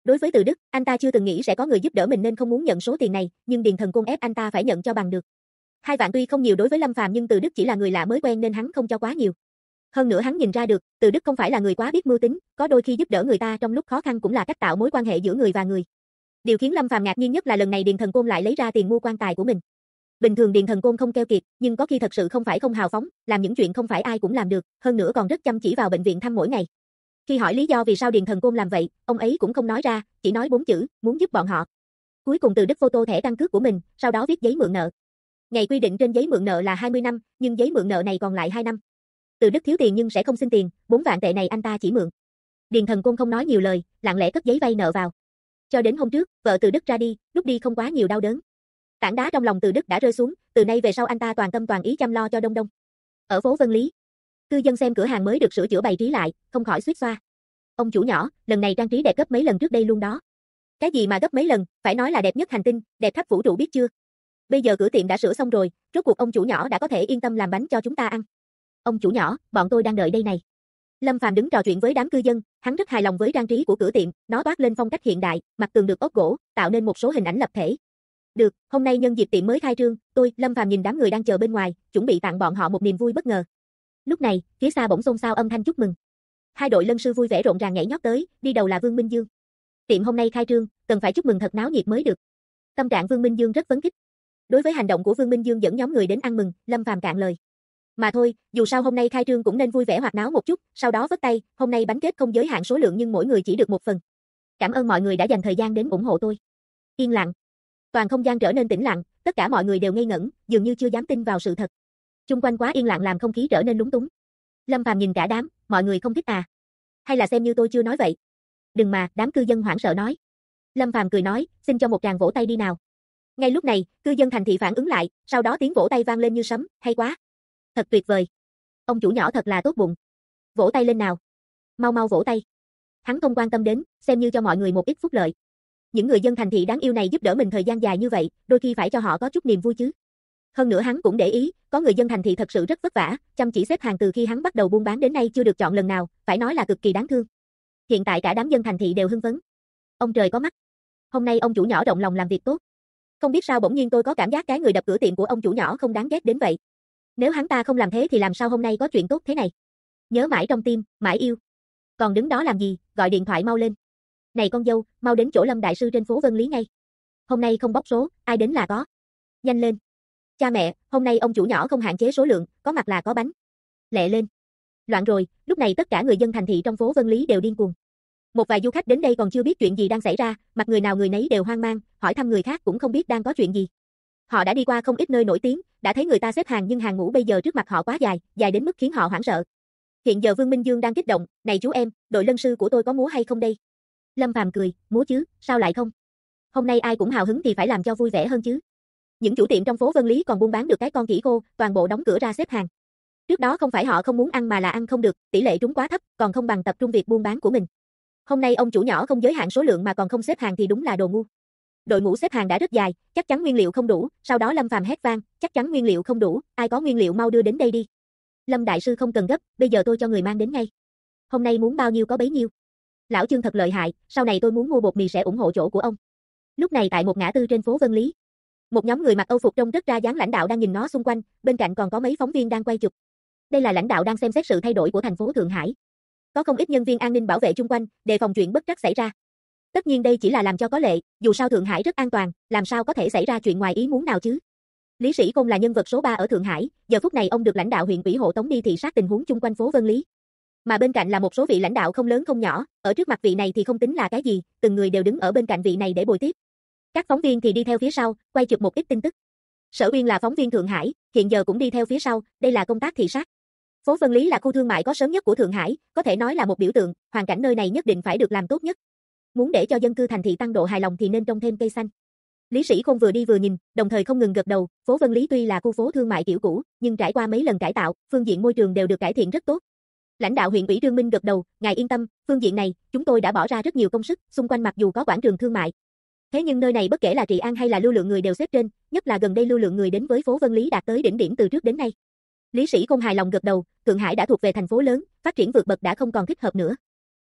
Đối với Từ Đức, anh ta chưa từng nghĩ sẽ có người giúp đỡ mình nên không muốn nhận số tiền này, nhưng Điền Thần Côn ép anh ta phải nhận cho bằng được. 2 vạn tuy không nhiều đối với Lâm Phàm nhưng Từ Đức chỉ là người lạ mới quen nên hắn không cho quá nhiều. Hơn nữa hắn nhìn ra được, Từ Đức không phải là người quá biết mưu tính, có đôi khi giúp đỡ người ta trong lúc khó khăn cũng là cách tạo mối quan hệ giữa người và người. Điều khiến Lâm Phàm ngạc nhiên nhất là lần này Điền Thần Côn lại lấy ra tiền mua quan tài của mình. Bình thường Điền Thần Côn không keo kiệt, nhưng có khi thật sự không phải không hào phóng, làm những chuyện không phải ai cũng làm được, hơn nữa còn rất chăm chỉ vào bệnh viện thăm mỗi ngày. Khi hỏi lý do vì sao Điền Thần Côn làm vậy, ông ấy cũng không nói ra, chỉ nói 4 chữ, muốn giúp bọn họ. Cuối cùng Từ Đức photo thẻ căn cước của mình, sau đó viết giấy mượn nợ. Ngày quy định trên giấy mượn nợ là 20 năm, nhưng giấy mượn nợ này còn lại 2 năm. Từ Đức thiếu tiền nhưng sẽ không xin tiền, 4 vạn tệ này anh ta chỉ mượn. Điền Thần Côn không nói nhiều lời, lặng lẽ cất giấy vay nợ vào. Cho đến hôm trước, vợ Từ Đức ra đi, lúc đi không quá nhiều đau đớn. Tảng đá trong lòng Từ Đức đã rơi xuống, từ nay về sau anh ta toàn tâm toàn ý chăm lo cho Đông Đông. Ở phố Vân Lý, cư dân xem cửa hàng mới được sửa chữa bày trí lại, không khỏi xuýt xoa. Ông chủ nhỏ, lần này trang trí đẹp gấp mấy lần trước đây luôn đó. Cái gì mà gấp mấy lần, phải nói là đẹp nhất hành tinh, đẹp khắp vũ trụ biết chưa? Bây giờ cửa tiệm đã sửa xong rồi, rốt cuộc ông chủ nhỏ đã có thể yên tâm làm bánh cho chúng ta ăn. Ông chủ nhỏ, bọn tôi đang đợi đây này. Lâm Phàm đứng trò chuyện với đám cư dân, hắn rất hài lòng với trang trí của cửa tiệm, nó toát lên phong cách hiện đại, mặt tường được ốp gỗ, tạo nên một số hình ảnh lập thể. Được, hôm nay nhân dịp tiệm mới khai trương, Lâm Phàm nhìn đám người đang chờ bên ngoài, chuẩn bị tặng bọn họ một niềm vui bất ngờ. Lúc này, phía xa bỗng xôn xao âm thanh chúc mừng. 2 đội lân sư vui vẻ rộn ràng nhảy nhót tới, đi đầu là Vương Minh Dương. Tiệm hôm nay khai trương, cần phải chúc mừng thật náo nhiệt mới được. Tâm trạng Vương Minh Dương rất phấn khích. Đối với hành động của Vương Minh Dương dẫn nhóm người đến ăn mừng, Lâm Phàm cạn lời. Mà thôi, dù sao hôm nay khai trương cũng nên vui vẻ hoạt náo một chút, sau đó vất tay, hôm nay bánh kết không giới hạn số lượng nhưng mỗi người chỉ được 1 phần. Cảm ơn mọi người đã dành thời gian đến ủng hộ tôi. Yên lặng. Toàn không gian trở nên tĩnh lặng, tất cả mọi người đều ngây ngẩn, dường như chưa dám tin vào sự thật. Chung quanh quá yên lặng làm không khí trở nên lúng túng. Lâm Phàm nhìn cả đám, mọi người không thích à? Hay là xem như tôi chưa nói vậy? Đừng mà, đám cư dân hoảng sợ nói. Lâm Phàm cười nói, xin cho một tràng vỗ tay đi nào. Ngay lúc này, cư dân thành thị phản ứng lại, sau đó tiếng vỗ tay vang lên như sấm, hay quá. Thật tuyệt vời. Ông chủ nhỏ thật là tốt bụng. Vỗ tay lên nào. Mau mau vỗ tay. Hắn không quan tâm đến, xem như cho mọi người một ít phúc lợi. Những người dân thành thị đáng yêu này giúp đỡ mình thời gian dài như vậy, đôi khi phải cho họ có chút niềm vui chứ. Hơn nữa hắn cũng để ý, có người dân thành thị thật sự rất vất vả, chăm chỉ xếp hàng từ khi hắn bắt đầu buôn bán đến nay chưa được chọn lần nào, phải nói là cực kỳ đáng thương. Hiện tại cả đám dân thành thị đều hưng phấn. Ông trời có mắt. Hôm nay ông chủ nhỏ rộng lòng làm việc tốt. Không biết sao bỗng nhiên tôi có cảm giác cái người đập cửa tiệm của ông chủ nhỏ không đáng ghét đến vậy. Nếu hắn ta không làm thế thì làm sao hôm nay có chuyện tốt thế này. Nhớ mãi trong tim, mãi yêu. Còn đứng đó làm gì, gọi điện thoại mau lên. Này con dâu, mau đến chỗ Lâm đại sư trên phố Vân Lý ngay. Hôm nay không bóc số, ai đến là có. Nhanh lên. Cha mẹ, hôm nay ông chủ nhỏ không hạn chế số lượng, có mặt là có bánh. Lẹ lên. Loạn rồi, lúc này tất cả người dân thành thị trong phố Vân Lý đều điên cuồng. Một vài du khách đến đây còn chưa biết chuyện gì đang xảy ra, mặt người nào người nấy đều hoang mang, hỏi thăm người khác cũng không biết đang có chuyện gì. Họ đã đi qua không ít nơi nổi tiếng, đã thấy người ta xếp hàng nhưng hàng ngũ bây giờ trước mặt họ quá dài, dài đến mức khiến họ hoảng sợ. Hiện giờ Vương Minh Dương đang kích động, này chú em, đội lân sư của tôi có múa hay không đây? Lâm Phàm cười, múa chứ, sao lại không? Hôm nay ai cũng hào hứng thì phải làm cho vui vẻ hơn chứ. Những chủ tiệm trong phố Vân Lý còn buôn bán được cái con khỉ khô, toàn bộ đóng cửa ra xếp hàng. Trước đó không phải họ không muốn ăn mà là ăn không được, tỷ lệ trúng quá thấp, còn không bằng tập trung việc buôn bán của mình. Hôm nay ông chủ nhỏ không giới hạn số lượng mà còn không xếp hàng thì đúng là đồ ngu. Đội ngũ xếp hàng đã rất dài, chắc chắn nguyên liệu không đủ, sau đó Lâm Phàm hét vang, chắc chắn nguyên liệu không đủ, ai có nguyên liệu mau đưa đến đây đi. Lâm đại sư không cần gấp, bây giờ tôi cho người mang đến ngay. Hôm nay muốn bao nhiêu có bấy nhiêu. Lão Trương thật lợi hại, sau này tôi muốn mua bột mì sẽ ủng hộ chỗ của ông. Lúc này tại một ngã tư trên phố Vân Lý, một nhóm người mặc Âu phục trông rất ra dáng lãnh đạo đang nhìn nó xung quanh, bên cạnh còn có mấy phóng viên đang quay chụp. Đây là lãnh đạo đang xem xét sự thay đổi của thành phố Thượng Hải. Có không ít nhân viên an ninh bảo vệ chung quanh, đề phòng chuyện bất trắc xảy ra. Tất nhiên đây chỉ là làm cho có lệ, dù sao Thượng Hải rất an toàn, làm sao có thể xảy ra chuyện ngoài ý muốn nào chứ. Lý Sĩ Công là nhân vật số 3 ở Thượng Hải, giờ phút này ông được lãnh đạo huyện ủy hộ tống đi thị sát tình huống chung quanh phố Vân Lý. Mà bên cạnh là một số vị lãnh đạo không lớn không nhỏ, ở trước mặt vị này thì không tính là cái gì, từng người đều đứng ở bên cạnh vị này để bồi tiếp. Các phóng viên thì đi theo phía sau, quay chụp một ít tin tức. Sở Uyên là phóng viên Thượng Hải, hiện giờ cũng đi theo phía sau, đây là công tác thị sát. Phố Vân Lý là khu thương mại có sớm nhất của Thượng Hải, có thể nói là một biểu tượng, hoàn cảnh nơi này nhất định phải được làm tốt nhất. Muốn để cho dân cư thành thị tăng độ hài lòng thì nên trồng thêm cây xanh. Lý Sĩ Khôn vừa đi vừa nhìn, đồng thời không ngừng gật đầu, phố Vân Lý tuy là khu phố thương mại kiểu cũ, nhưng trải qua mấy lần cải tạo, phương diện môi trường đều được cải thiện rất tốt. Lãnh đạo huyện ủy Trương Minh gật đầu, ngài yên tâm, phương diện này, chúng tôi đã bỏ ra rất nhiều công sức, xung quanh mặc dù có quảng trường thương mại. Thế nhưng nơi này bất kể là trị an hay là lưu lượng người đều xếp trên, nhất là gần đây lưu lượng người đến với phố Vân Lý đạt tới đỉnh điểm từ trước đến nay. Lý Sĩ Khôn hài lòng gật đầu, Thượng Hải đã thuộc về thành phố lớn, phát triển vượt bậc đã không còn thích hợp nữa.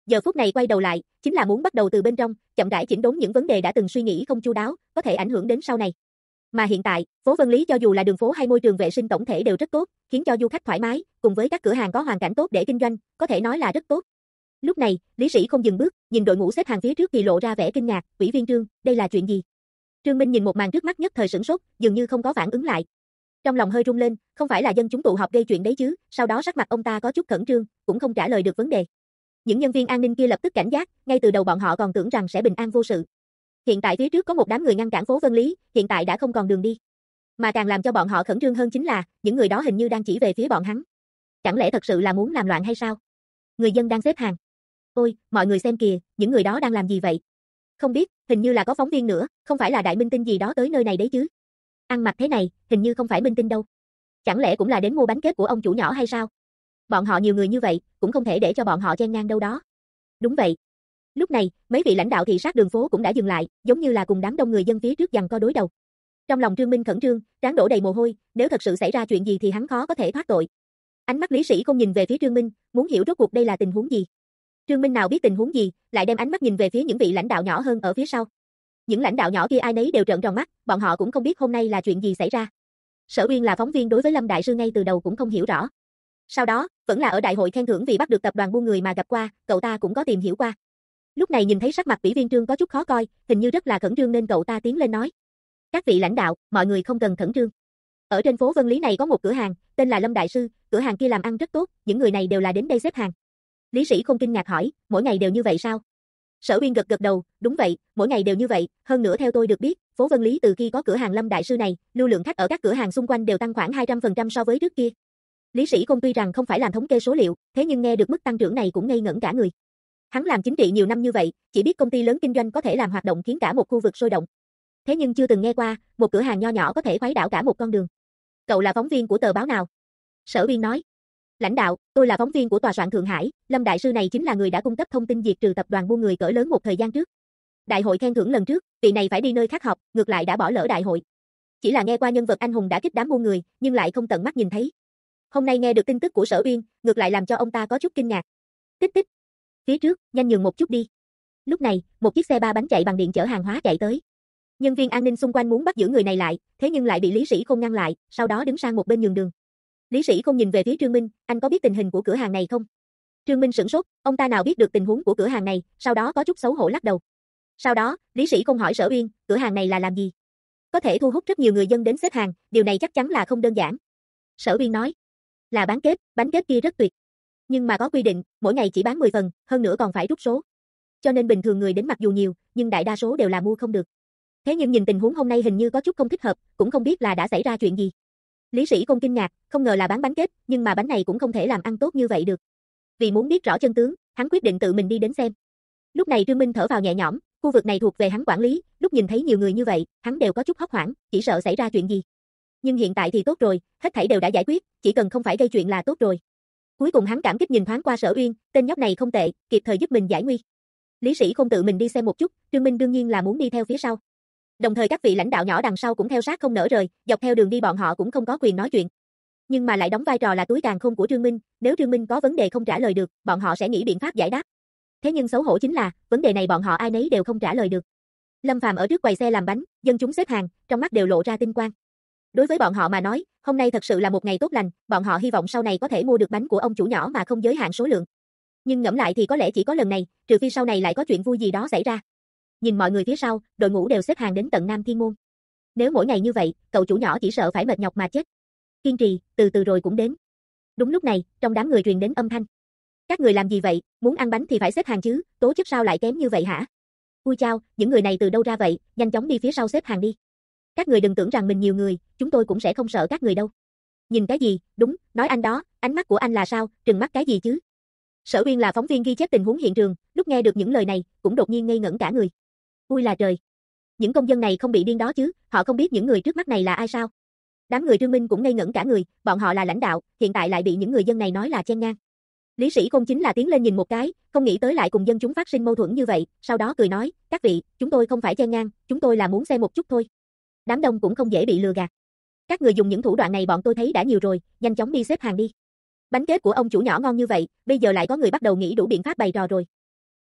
Giờ phút này quay đầu lại, chính là muốn bắt đầu từ bên trong, chậm rãi chỉnh đốn những vấn đề đã từng suy nghĩ không chu đáo, có thể ảnh hưởng đến sau này. Mà hiện tại, phố Vân Lý cho dù là đường phố hay môi trường vệ sinh tổng thể đều rất tốt, khiến cho du khách thoải mái, cùng với các cửa hàng có hoàn cảnh tốt để kinh doanh, có thể nói là rất tốt. Lúc này, Lý Sĩ không dừng bước, nhìn đội ngũ xếp hàng phía trước thì lộ ra vẻ kinh ngạc, "Ủy viên Trương, đây là chuyện gì?" Trương Minh nhìn một màn trước mắt nhất thời sửng sốt, dường như không có phản ứng lại. Trong lòng hơi rung lên, không phải là dân chúng tụ họp gây chuyện đấy chứ? Sau đó sắc mặt ông ta có chút khẩn trương, cũng không trả lời được vấn đề. Những nhân viên an ninh kia lập tức cảnh giác, ngay từ đầu bọn họ còn tưởng rằng sẽ bình an vô sự. Hiện tại phía trước có một đám người ngăn cản phố Vân Lý, hiện tại đã không còn đường đi. Mà càng làm cho bọn họ khẩn trương hơn chính là, những người đó hình như đang chỉ về phía bọn hắn. Chẳng lẽ thật sự là muốn làm loạn hay sao? Người dân đang xếp hàng. Ôi, mọi người xem kìa, những người đó đang làm gì vậy? Không biết, hình như là có phóng viên nữa, không phải là đại minh tinh gì đó tới nơi này đấy chứ? Ăn mặc thế này, hình như không phải minh tinh đâu. Chẳng lẽ cũng là đến mua bánh kếp của ông chủ nhỏ hay sao? Bọn họ nhiều người như vậy, cũng không thể để cho bọn họ chen ngang đâu đó. Đúng vậy. Lúc này, mấy vị lãnh đạo thị sát đường phố cũng đã dừng lại, giống như là cùng đám đông người dân phía trước giằng co đối đầu. Trong lòng Trương Minh khẩn trương, trán đổ đầy mồ hôi, nếu thật sự xảy ra chuyện gì thì hắn khó có thể thoát tội. Ánh mắt Lý Sĩ không nhìn về phía Trương Minh, muốn hiểu rốt cuộc đây là tình huống gì. Trương Minh nào biết tình huống gì, lại đem ánh mắt nhìn về phía những vị lãnh đạo nhỏ hơn ở phía sau. Những lãnh đạo nhỏ kia ai nấy đều trợn tròn mắt, bọn họ cũng không biết hôm nay là chuyện gì xảy ra. Sở Uyên là phóng viên đối với Lâm đại sư ngay từ đầu cũng không hiểu rõ. Sau đó, vẫn là ở đại hội khen thưởng vì bắt được tập đoàn buôn người mà gặp qua, cậu ta cũng có tìm hiểu qua. Lúc này nhìn thấy sắc mặt Ủy viên Trương có chút khó coi, hình như rất là khẩn trương nên cậu ta tiến lên nói: "Các vị lãnh đạo, mọi người không cần khẩn trương. Ở trên phố Vân Lý này có một cửa hàng, tên là Lâm đại sư, cửa hàng kia làm ăn rất tốt, những người này đều là đến đây xếp hàng." Lý Sĩ không kinh ngạc hỏi: "Mỗi ngày đều như vậy sao?" Sở Uyên gật gật đầu, "Đúng vậy, mỗi ngày đều như vậy, hơn nữa theo tôi được biết, phố Vân Lý từ khi có cửa hàng Lâm đại sư này, lưu lượng khách ở các cửa hàng xung quanh đều tăng khoảng 200% so với trước kia." Lý Sĩ Công tuy rằng không phải làm thống kê số liệu, thế nhưng nghe được mức tăng trưởng này cũng ngây ngẩn cả người. Hắn làm chính trị nhiều năm như vậy, chỉ biết công ty lớn kinh doanh có thể làm hoạt động khiến cả một khu vực sôi động. Thế nhưng chưa từng nghe qua, một cửa hàng nho nhỏ có thể khuấy đảo cả một con đường. "Cậu là phóng viên của tờ báo nào?" Sở Uyên nói. "Lãnh đạo, tôi là phóng viên của tòa soạn Thượng Hải, Lâm đại sư này chính là người đã cung cấp thông tin diệt trừ tập đoàn buôn người cỡ lớn một thời gian trước. Đại hội khen thưởng lần trước, vị này phải đi nơi khác họp, ngược lại đã bỏ lỡ đại hội. Chỉ là nghe qua nhân vật anh hùng đã kích đám buôn người, nhưng lại không tận mắt nhìn thấy. Hôm nay nghe được tin tức của Sở Uyên, ngược lại làm cho ông ta có chút kinh ngạc." Tích tích. "Phía trước, nhanh nhường một chút đi." Lúc này, một chiếc xe ba bánh chạy bằng điện chở hàng hóa chạy tới. Nhân viên an ninh xung quanh muốn bắt giữ người này lại, thế nhưng lại bị Lý Sĩ Không ngăn lại, sau đó đứng sang một bên nhường đường. Lý Sĩ Không nhìn về phía Trương Minh, "Anh có biết tình hình của cửa hàng này không?" Trương Minh sửng sốt, ông ta nào biết được tình huống của cửa hàng này, sau đó có chút xấu hổ lắc đầu. Sau đó, Lý Sĩ Không hỏi Sở Uyên, "Cửa hàng này là làm gì? Có thể thu hút rất nhiều người dân đến xếp hàng, điều này chắc chắn là không đơn giản." Sở Uyên nói, "Là bán kết, bánh kết kia rất tuyệt. Nhưng mà có quy định, mỗi ngày chỉ bán 10 phần, hơn nữa còn phải rút số. Cho nên bình thường người đến mặc dù nhiều, nhưng đại đa số đều là mua không được. Thế nhưng nhìn tình huống hôm nay hình như có chút không thích hợp, cũng không biết là đã xảy ra chuyện gì." Lý Sĩ Công kinh ngạc, không ngờ là bán bánh kết, nhưng mà bánh này cũng không thể làm ăn tốt như vậy được. Vì muốn biết rõ chân tướng, hắn quyết định tự mình đi đến xem. Lúc này Trương Minh thở vào nhẹ nhõm, khu vực này thuộc về hắn quản lý, lúc nhìn thấy nhiều người như vậy, hắn đều có chút hốt hoảng, chỉ sợ xảy ra chuyện gì. Nhưng hiện tại thì tốt rồi, hết thảy đều đã giải quyết, chỉ cần không phải gây chuyện là tốt rồi. Cuối cùng hắn cảm kích nhìn thoáng qua Sở Uyên, tên nhóc này không tệ, kịp thời giúp mình giải nguy. Lý Sĩ không tự mình đi xem một chút, Trương Minh đương nhiên là muốn đi theo phía sau. Đồng thời các vị lãnh đạo nhỏ đằng sau cũng theo sát không nỡ rời, dọc theo đường đi bọn họ cũng không có quyền nói chuyện. Nhưng mà lại đóng vai trò là túi càn khôn của Trương Minh, nếu Trương Minh có vấn đề không trả lời được, bọn họ sẽ nghĩ biện pháp giải đáp. Thế nhưng xấu hổ chính là, vấn đề này bọn họ ai nấy đều không trả lời được. Lâm Phàm ở trước quầy xe làm bánh, dân chúng xếp hàng, trong mắt đều lộ ra tinh quang. Đối với bọn họ mà nói, hôm nay thật sự là một ngày tốt lành, bọn họ hy vọng sau này có thể mua được bánh của ông chủ nhỏ mà không giới hạn số lượng. Nhưng ngẫm lại thì có lẽ chỉ có lần này, trừ phi sau này lại có chuyện vui gì đó xảy ra. Nhìn mọi người phía sau, đội ngũ đều xếp hàng đến tận Nam Thiên Môn. Nếu mỗi ngày như vậy, cậu chủ nhỏ chỉ sợ phải mệt nhọc mà chết. Kiên trì, từ từ rồi cũng đến. Đúng lúc này, trong đám người truyền đến âm thanh. "Các người làm gì vậy, muốn ăn bánh thì phải xếp hàng chứ, tố chất sao lại kém như vậy hả? Ui chao, những người này từ đâu ra vậy, nhanh chóng đi phía sau xếp hàng đi. Các người đừng tưởng rằng mình nhiều người, chúng tôi cũng sẽ không sợ các người đâu." "Nhìn cái gì, đúng, nói anh đó, ánh mắt của anh là sao, trừng mắt cái gì chứ?" Sở Uyên là phóng viên ghi chép tình huống hiện trường, lúc nghe được những lời này, cũng đột nhiên ngây ngẩn cả người. Ui là trời, những công dân này không bị điên đó chứ, họ không biết những người trước mắt này là ai sao? Đám người Trương Minh cũng ngây ngẩn cả người, bọn họ là lãnh đạo, hiện tại lại bị những người dân này nói là chen ngang. Lý Sĩ Công chính là tiến lên nhìn một cái, không nghĩ tới lại cùng dân chúng phát sinh mâu thuẫn như vậy, sau đó cười nói, "Các vị, chúng tôi không phải chen ngang, chúng tôi là muốn xem một chút thôi." Đám đông cũng không dễ bị lừa gạt. "Các người dùng những thủ đoạn này bọn tôi thấy đã nhiều rồi, nhanh chóng đi xếp hàng đi. Bánh kết của ông chủ nhỏ ngon như vậy, bây giờ lại có người bắt đầu nghĩ đủ biện pháp bày trò rồi."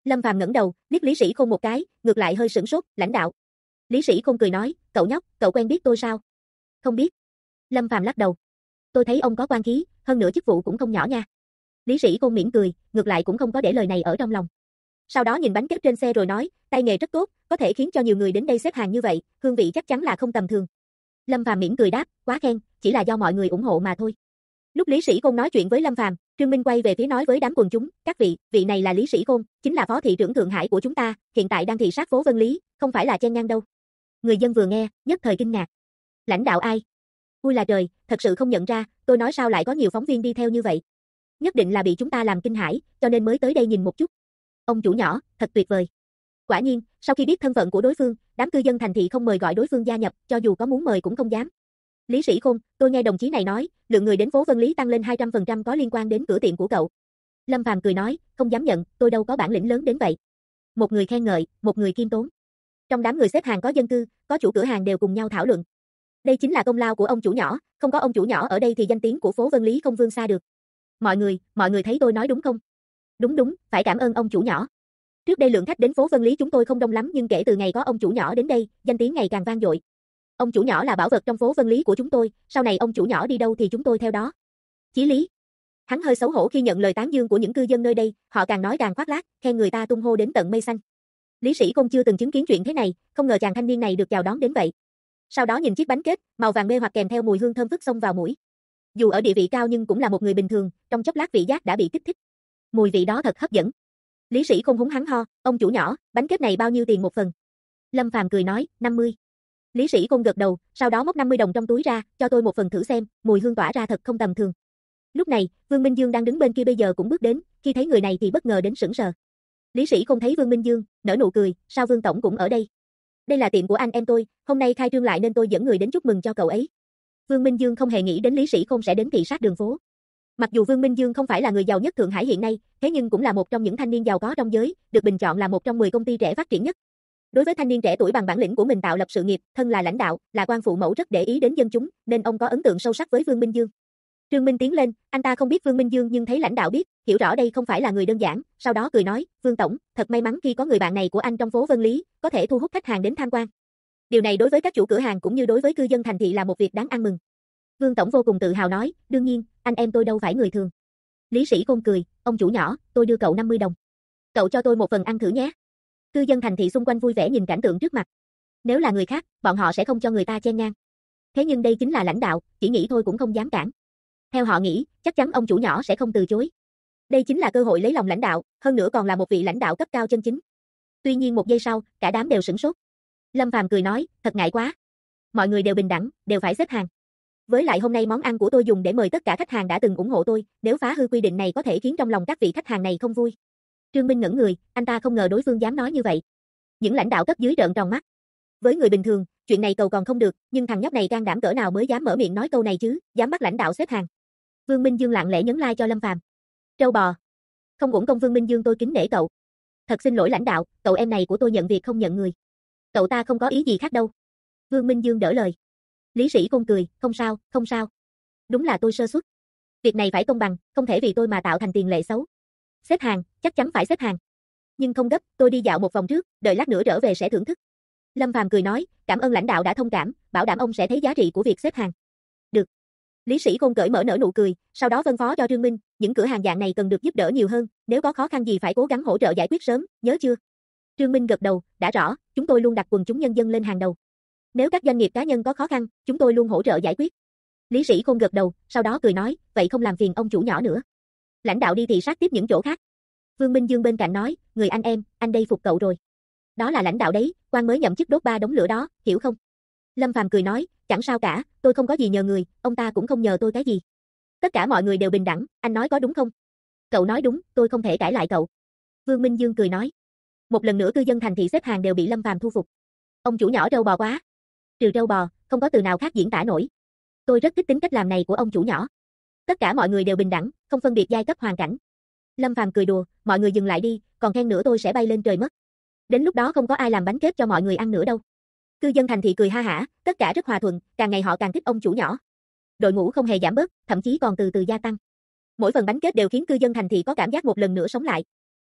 Lâm Phàm ngẩng đầu, liếc Lý Sĩ Khôn một cái, ngược lại hơi sửng sốt, lãnh đạo. Lý Sĩ Khôn cười nói, cậu nhóc, cậu quen biết tôi sao? Không biết. Lâm Phàm lắc đầu. Tôi thấy ông có quan khí, hơn nữa chức vụ cũng không nhỏ nha. Lý Sĩ Khôn mỉm cười, ngược lại cũng không có để lời này ở trong lòng. Sau đó nhìn bánh kết trên xe rồi nói, tay nghề rất tốt, có thể khiến cho nhiều người đến đây xếp hàng như vậy, hương vị chắc chắn là không tầm thường. Lâm Phàm mỉm cười đáp, quá khen, chỉ là do mọi người ủng hộ mà thôi. Lúc Lý Sĩ Khôn nói chuyện với Lâm Phàm, Trương Minh quay về phía nói với đám quần chúng, các vị này là Lý Sĩ Khôn, chính là phó thị trưởng Thượng Hải của chúng ta, hiện tại đang thị sát phố Vân Lý, không phải là chen ngang đâu. Người dân vừa nghe, nhất thời kinh ngạc. Lãnh đạo ai? Ui là trời, thật sự không nhận ra, tôi nói sao lại có nhiều phóng viên đi theo như vậy. Nhất định là bị chúng ta làm kinh hãi, cho nên mới tới đây nhìn một chút. Ông chủ nhỏ, thật tuyệt vời. Quả nhiên, sau khi biết thân phận của đối phương, đám cư dân thành thị không mời gọi đối phương gia nhập, cho dù có muốn mời cũng không dám. Lý Sĩ Khôn, tôi nghe đồng chí này nói, lượng người đến phố Vân Lý tăng lên 200% có liên quan đến cửa tiệm của cậu. Lâm Phàm cười nói, không dám nhận, tôi đâu có bản lĩnh lớn đến vậy. Một người khen ngợi, một người khiêm tốn. Trong đám người xếp hàng có dân cư, có chủ cửa hàng đều cùng nhau thảo luận. Đây chính là công lao của ông chủ nhỏ, không có ông chủ nhỏ ở đây thì danh tiếng của phố Vân Lý không vươn xa được. Mọi người thấy tôi nói đúng không? Đúng, phải cảm ơn ông chủ nhỏ. Trước đây lượng khách đến phố Vân Lý chúng tôi không đông lắm nhưng kể từ ngày có ông chủ nhỏ đến đây, danh tiếng ngày càng vang dội. Ông chủ nhỏ là bảo vật trong phố Vân Lý của chúng tôi, sau này ông chủ nhỏ đi đâu thì chúng tôi theo đó. Chí lý. Hắn hơi xấu hổ khi nhận lời tán dương của những cư dân nơi đây, họ càng nói càng khoác lác, khen người ta tung hô đến tận mây xanh. Lý Sĩ Khôn chưa từng chứng kiến chuyện thế này, không ngờ chàng thanh niên này được chào đón đến vậy. Sau đó nhìn chiếc bánh kết, màu vàng mê hoặc kèm theo mùi hương thơm phức xông vào mũi. Dù ở địa vị cao nhưng cũng là một người bình thường, trong chốc lát vị giác đã bị kích thích. Mùi vị đó thật hấp dẫn. Lý Sĩ Khôn húng hắn ho, ông chủ nhỏ, bánh kết này bao nhiêu tiền một phần? Lâm Phàm cười nói, 50. Lý Sĩ Khôn gật đầu, sau đó móc 50 đồng trong túi ra, cho tôi một phần thử xem, mùi hương tỏa ra thật không tầm thường. Lúc này, Vương Minh Dương đang đứng bên kia bây giờ cũng bước đến, khi thấy người này thì bất ngờ đến sững sờ. Lý Sĩ Khôn thấy Vương Minh Dương, nở nụ cười, sao Vương tổng cũng ở đây? Đây là tiệm của anh em tôi, hôm nay khai trương lại nên tôi dẫn người đến chúc mừng cho cậu ấy. Vương Minh Dương không hề nghĩ đến Lý Sĩ Khôn sẽ đến thị sát đường phố. Mặc dù Vương Minh Dương không phải là người giàu nhất Thượng Hải hiện nay, thế nhưng cũng là một trong những thanh niên giàu có trong giới, được bình chọn là một trong 10 công ty trẻ phát triển nhất. Đối với thanh niên trẻ tuổi bằng bản lĩnh của mình tạo lập sự nghiệp, thân là lãnh đạo, là quan phụ mẫu rất để ý đến dân chúng, nên ông có ấn tượng sâu sắc với Vương Minh Dương. Trương Minh tiến lên, anh ta không biết Vương Minh Dương nhưng thấy lãnh đạo biết, hiểu rõ đây không phải là người đơn giản, sau đó cười nói, Vương tổng, thật may mắn khi có người bạn này của anh trong phố Vân Lý, có thể thu hút khách hàng đến tham quan. Điều này đối với các chủ cửa hàng cũng như đối với cư dân thành thị là một việc đáng ăn mừng. Vương tổng vô cùng tự hào nói, đương nhiên, anh em tôi đâu phải người thường. Lý Sĩ Khôn cười, ông chủ nhỏ, tôi đưa cậu 50 đồng. Cậu cho tôi một phần ăn thử nhé. Cư dân thành thị xung quanh vui vẻ nhìn cảnh tượng trước mặt. Nếu là người khác, bọn họ sẽ không cho người ta chen ngang. Thế nhưng đây chính là lãnh đạo, chỉ nghĩ thôi cũng không dám cản. Theo họ nghĩ, chắc chắn ông chủ nhỏ sẽ không từ chối. Đây chính là cơ hội lấy lòng lãnh đạo, hơn nữa còn là một vị lãnh đạo cấp cao chân chính. Tuy nhiên một giây sau, cả đám đều sửng sốt. Lâm Phàm cười nói, thật ngại quá. Mọi người đều bình đẳng, đều phải xếp hàng. Với lại hôm nay món ăn của tôi dùng để mời tất cả khách hàng đã từng ủng hộ tôi, nếu phá hư quy định này có thể khiến trong lòng các vị khách hàng này không vui. Trương Minh ngẩn người, anh ta không ngờ đối phương dám nói như vậy. Những lãnh đạo cấp dưới trợn tròn mắt. Với người bình thường, chuyện này cầu còn không được, nhưng thằng nhóc này can đảm cỡ nào mới dám mở miệng nói câu này chứ, dám bắt lãnh đạo xếp hàng. Vương Minh Dương lặng lẽ nhấn like cho Lâm Phàm. Trâu bò. Không uổng công Vương Minh Dương tôi kính nể cậu. Thật xin lỗi lãnh đạo, cậu em này của tôi nhận việc không nhận người. Cậu ta không có ý gì khác đâu. Vương Minh Dương đỡ lời. Lý Sĩ Khôn cười, không sao, không sao. Đúng là tôi sơ suất. Việc này phải công bằng, không thể vì tôi mà tạo thành tiền lệ xấu. Xếp hàng, chắc chắn phải xếp hàng. Nhưng không gấp, tôi đi dạo một vòng trước, đợi lát nữa trở về sẽ thưởng thức. Lâm Phàm cười nói, cảm ơn lãnh đạo đã thông cảm, bảo đảm ông sẽ thấy giá trị của việc xếp hàng. Được. Lý Sĩ Khôn cởi mở nở nụ cười, sau đó phân phó cho Trương Minh, những cửa hàng dạng này cần được giúp đỡ nhiều hơn, nếu có khó khăn gì phải cố gắng hỗ trợ giải quyết sớm, nhớ chưa? Trương Minh gật đầu, đã rõ, chúng tôi luôn đặt quần chúng nhân dân lên hàng đầu. Nếu các doanh nghiệp cá nhân có khó khăn, chúng tôi luôn hỗ trợ giải quyết. Lý Sĩ Khôn gật đầu, sau đó cười nói, vậy không làm phiền ông chủ nhỏ nữa. Lãnh đạo đi thị sát tiếp những chỗ khác. Vương Minh Dương bên cạnh nói, người anh em, anh đây phục cậu rồi. Đó là lãnh đạo đấy, quan mới nhậm chức đốt 3 đống lửa đó, hiểu không? Lâm Phàm cười nói, chẳng sao cả, tôi không có gì nhờ người, ông ta cũng không nhờ tôi cái gì. Tất cả mọi người đều bình đẳng, anh nói có đúng không? Cậu nói đúng, tôi không thể cãi lại cậu. Vương Minh Dương cười nói. Một lần nữa cư dân thành thị xếp hàng đều bị Lâm Phàm thu phục. Ông chủ nhỏ trâu bò quá. Trừ trâu bò, không có từ nào khác diễn tả nổi. Tôi rất thích tính cách làm này của ông chủ nhỏ. Tất cả mọi người đều bình đẳng, không phân biệt giai cấp hoàn cảnh. Lâm Phàm cười đùa, mọi người dừng lại đi, còn khen nữa tôi sẽ bay lên trời mất. Đến lúc đó không có ai làm bánh kết cho mọi người ăn nữa đâu. Cư dân thành thị cười ha hả, tất cả rất hòa thuận, càng ngày họ càng thích ông chủ nhỏ. Đội ngũ không hề giảm bớt, thậm chí còn từ từ gia tăng. Mỗi phần bánh kết đều khiến cư dân thành thị có cảm giác một lần nữa sống lại.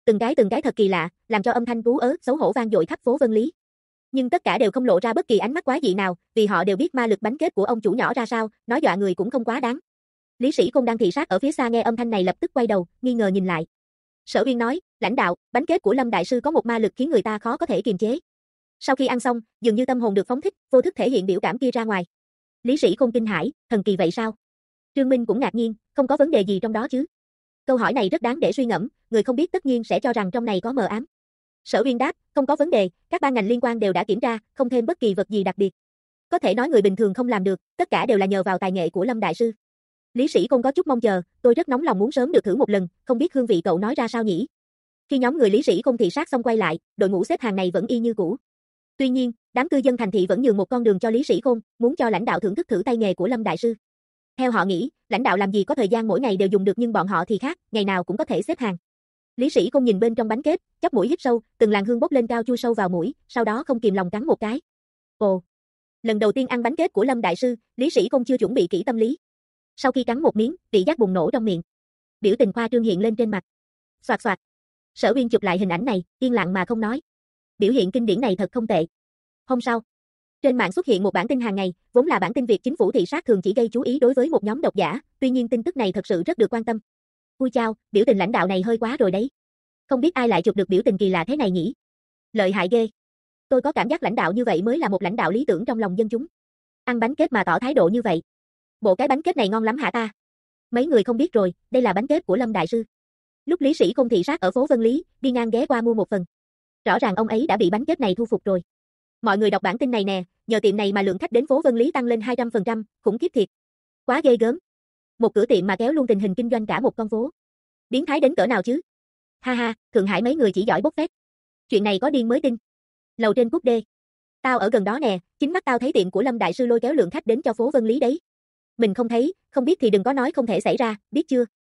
Từng cái thật kỳ lạ, làm cho âm thanh ú ớ, xấu hổ vang dội khắp phố Vân Lý. Nhưng tất cả đều không lộ ra bất kỳ ánh mắt quá dị nào, vì họ đều biết ma lực bánh kết của ông chủ nhỏ ra sao, nói dọa người cũng không quá đáng. Lý Sĩ Công đang thị sát ở phía xa nghe âm thanh này lập tức quay đầu, nghi ngờ nhìn lại. Sở Uyên nói, lãnh đạo, bánh kết của Lâm đại sư có một ma lực khiến người ta khó có thể kiềm chế. Sau khi ăn xong, dường như tâm hồn được phóng thích, vô thức thể hiện biểu cảm kia ra ngoài. Lý Sĩ Công kinh hãi, thần kỳ vậy sao? Trương Minh cũng ngạc nhiên, không có vấn đề gì trong đó chứ? Câu hỏi này rất đáng để suy ngẫm, người không biết tất nhiên sẽ cho rằng trong này có mờ ám. Sở Uyên đáp, không có vấn đề, các ban ngành liên quan đều đã kiểm tra, không thêm bất kỳ vật gì đặc biệt. Có thể nói người bình thường không làm được, tất cả đều là nhờ vào tài nghệ của Lâm đại sư. Lý Sĩ Công có chút mong chờ, tôi rất nóng lòng muốn sớm được thử một lần, không biết hương vị cậu nói ra sao nhỉ? Khi nhóm người Lý Sĩ Công thị sát xong quay lại, đội ngũ xếp hàng này vẫn y như cũ. Tuy nhiên, đám cư dân thành thị vẫn nhường một con đường cho Lý Sĩ Công, muốn cho lãnh đạo thưởng thức thử tay nghề của Lâm đại sư. Theo họ nghĩ, lãnh đạo làm gì có thời gian mỗi ngày đều dùng được nhưng bọn họ thì khác, ngày nào cũng có thể xếp hàng. Lý Sĩ Công nhìn bên trong bánh kết, chóp mũi hít sâu, từng làn hương bốc lên cao chui sâu vào mũi, sau đó không kìm lòng cắn một cái. Ồ, lần đầu tiên ăn bánh kết của Lâm đại sư, Lý Sĩ Công chưa chuẩn bị kỹ tâm lý. Sau khi cắn một miếng, vị giác bùng nổ trong miệng. Biểu tình khoa trương hiện lên trên mặt. Soạt soạt. Sở Uyên chụp lại hình ảnh này, yên lặng mà không nói. Biểu hiện kinh điển này thật không tệ. Hôm sau, trên mạng xuất hiện một bản tin hàng ngày, vốn là bản tin việc chính phủ thị sát thường chỉ gây chú ý đối với một nhóm độc giả, tuy nhiên tin tức này thật sự rất được quan tâm. Ui chao, biểu tình lãnh đạo này hơi quá rồi đấy. Không biết ai lại chụp được biểu tình kỳ lạ thế này nhỉ? Lợi hại ghê. Tôi có cảm giác lãnh đạo như vậy mới là một lãnh đạo lý tưởng trong lòng dân chúng. Ăn bánh kết mà tỏ thái độ như vậy. Bộ cái bánh kết này ngon lắm hả ta? Mấy người không biết rồi, đây là bánh kết của Lâm đại sư. Lúc Lý Sĩ Công thị sát ở phố Vân Lý, đi ngang ghé qua mua một phần. Rõ ràng ông ấy đã bị bánh kết này thu phục rồi. Mọi người đọc bản tin này nè, nhờ tiệm này mà lượng khách đến phố Vân Lý tăng lên 200%, khủng khiếp thiệt. Quá ghê gớm. Một cửa tiệm mà kéo luôn tình hình kinh doanh cả một con phố. Biến thái đến cỡ nào chứ? Ha ha, Thượng Hải mấy người chỉ giỏi bốc phét. Chuyện này có điên mới tin. Lầu trên Cúc D. Tao ở gần đó nè, chính mắt tao thấy tiệm của Lâm đại sư lôi kéo lượng khách đến cho phố Vân Lý đấy. Mình không thấy, không biết thì đừng có nói không thể xảy ra, biết chưa?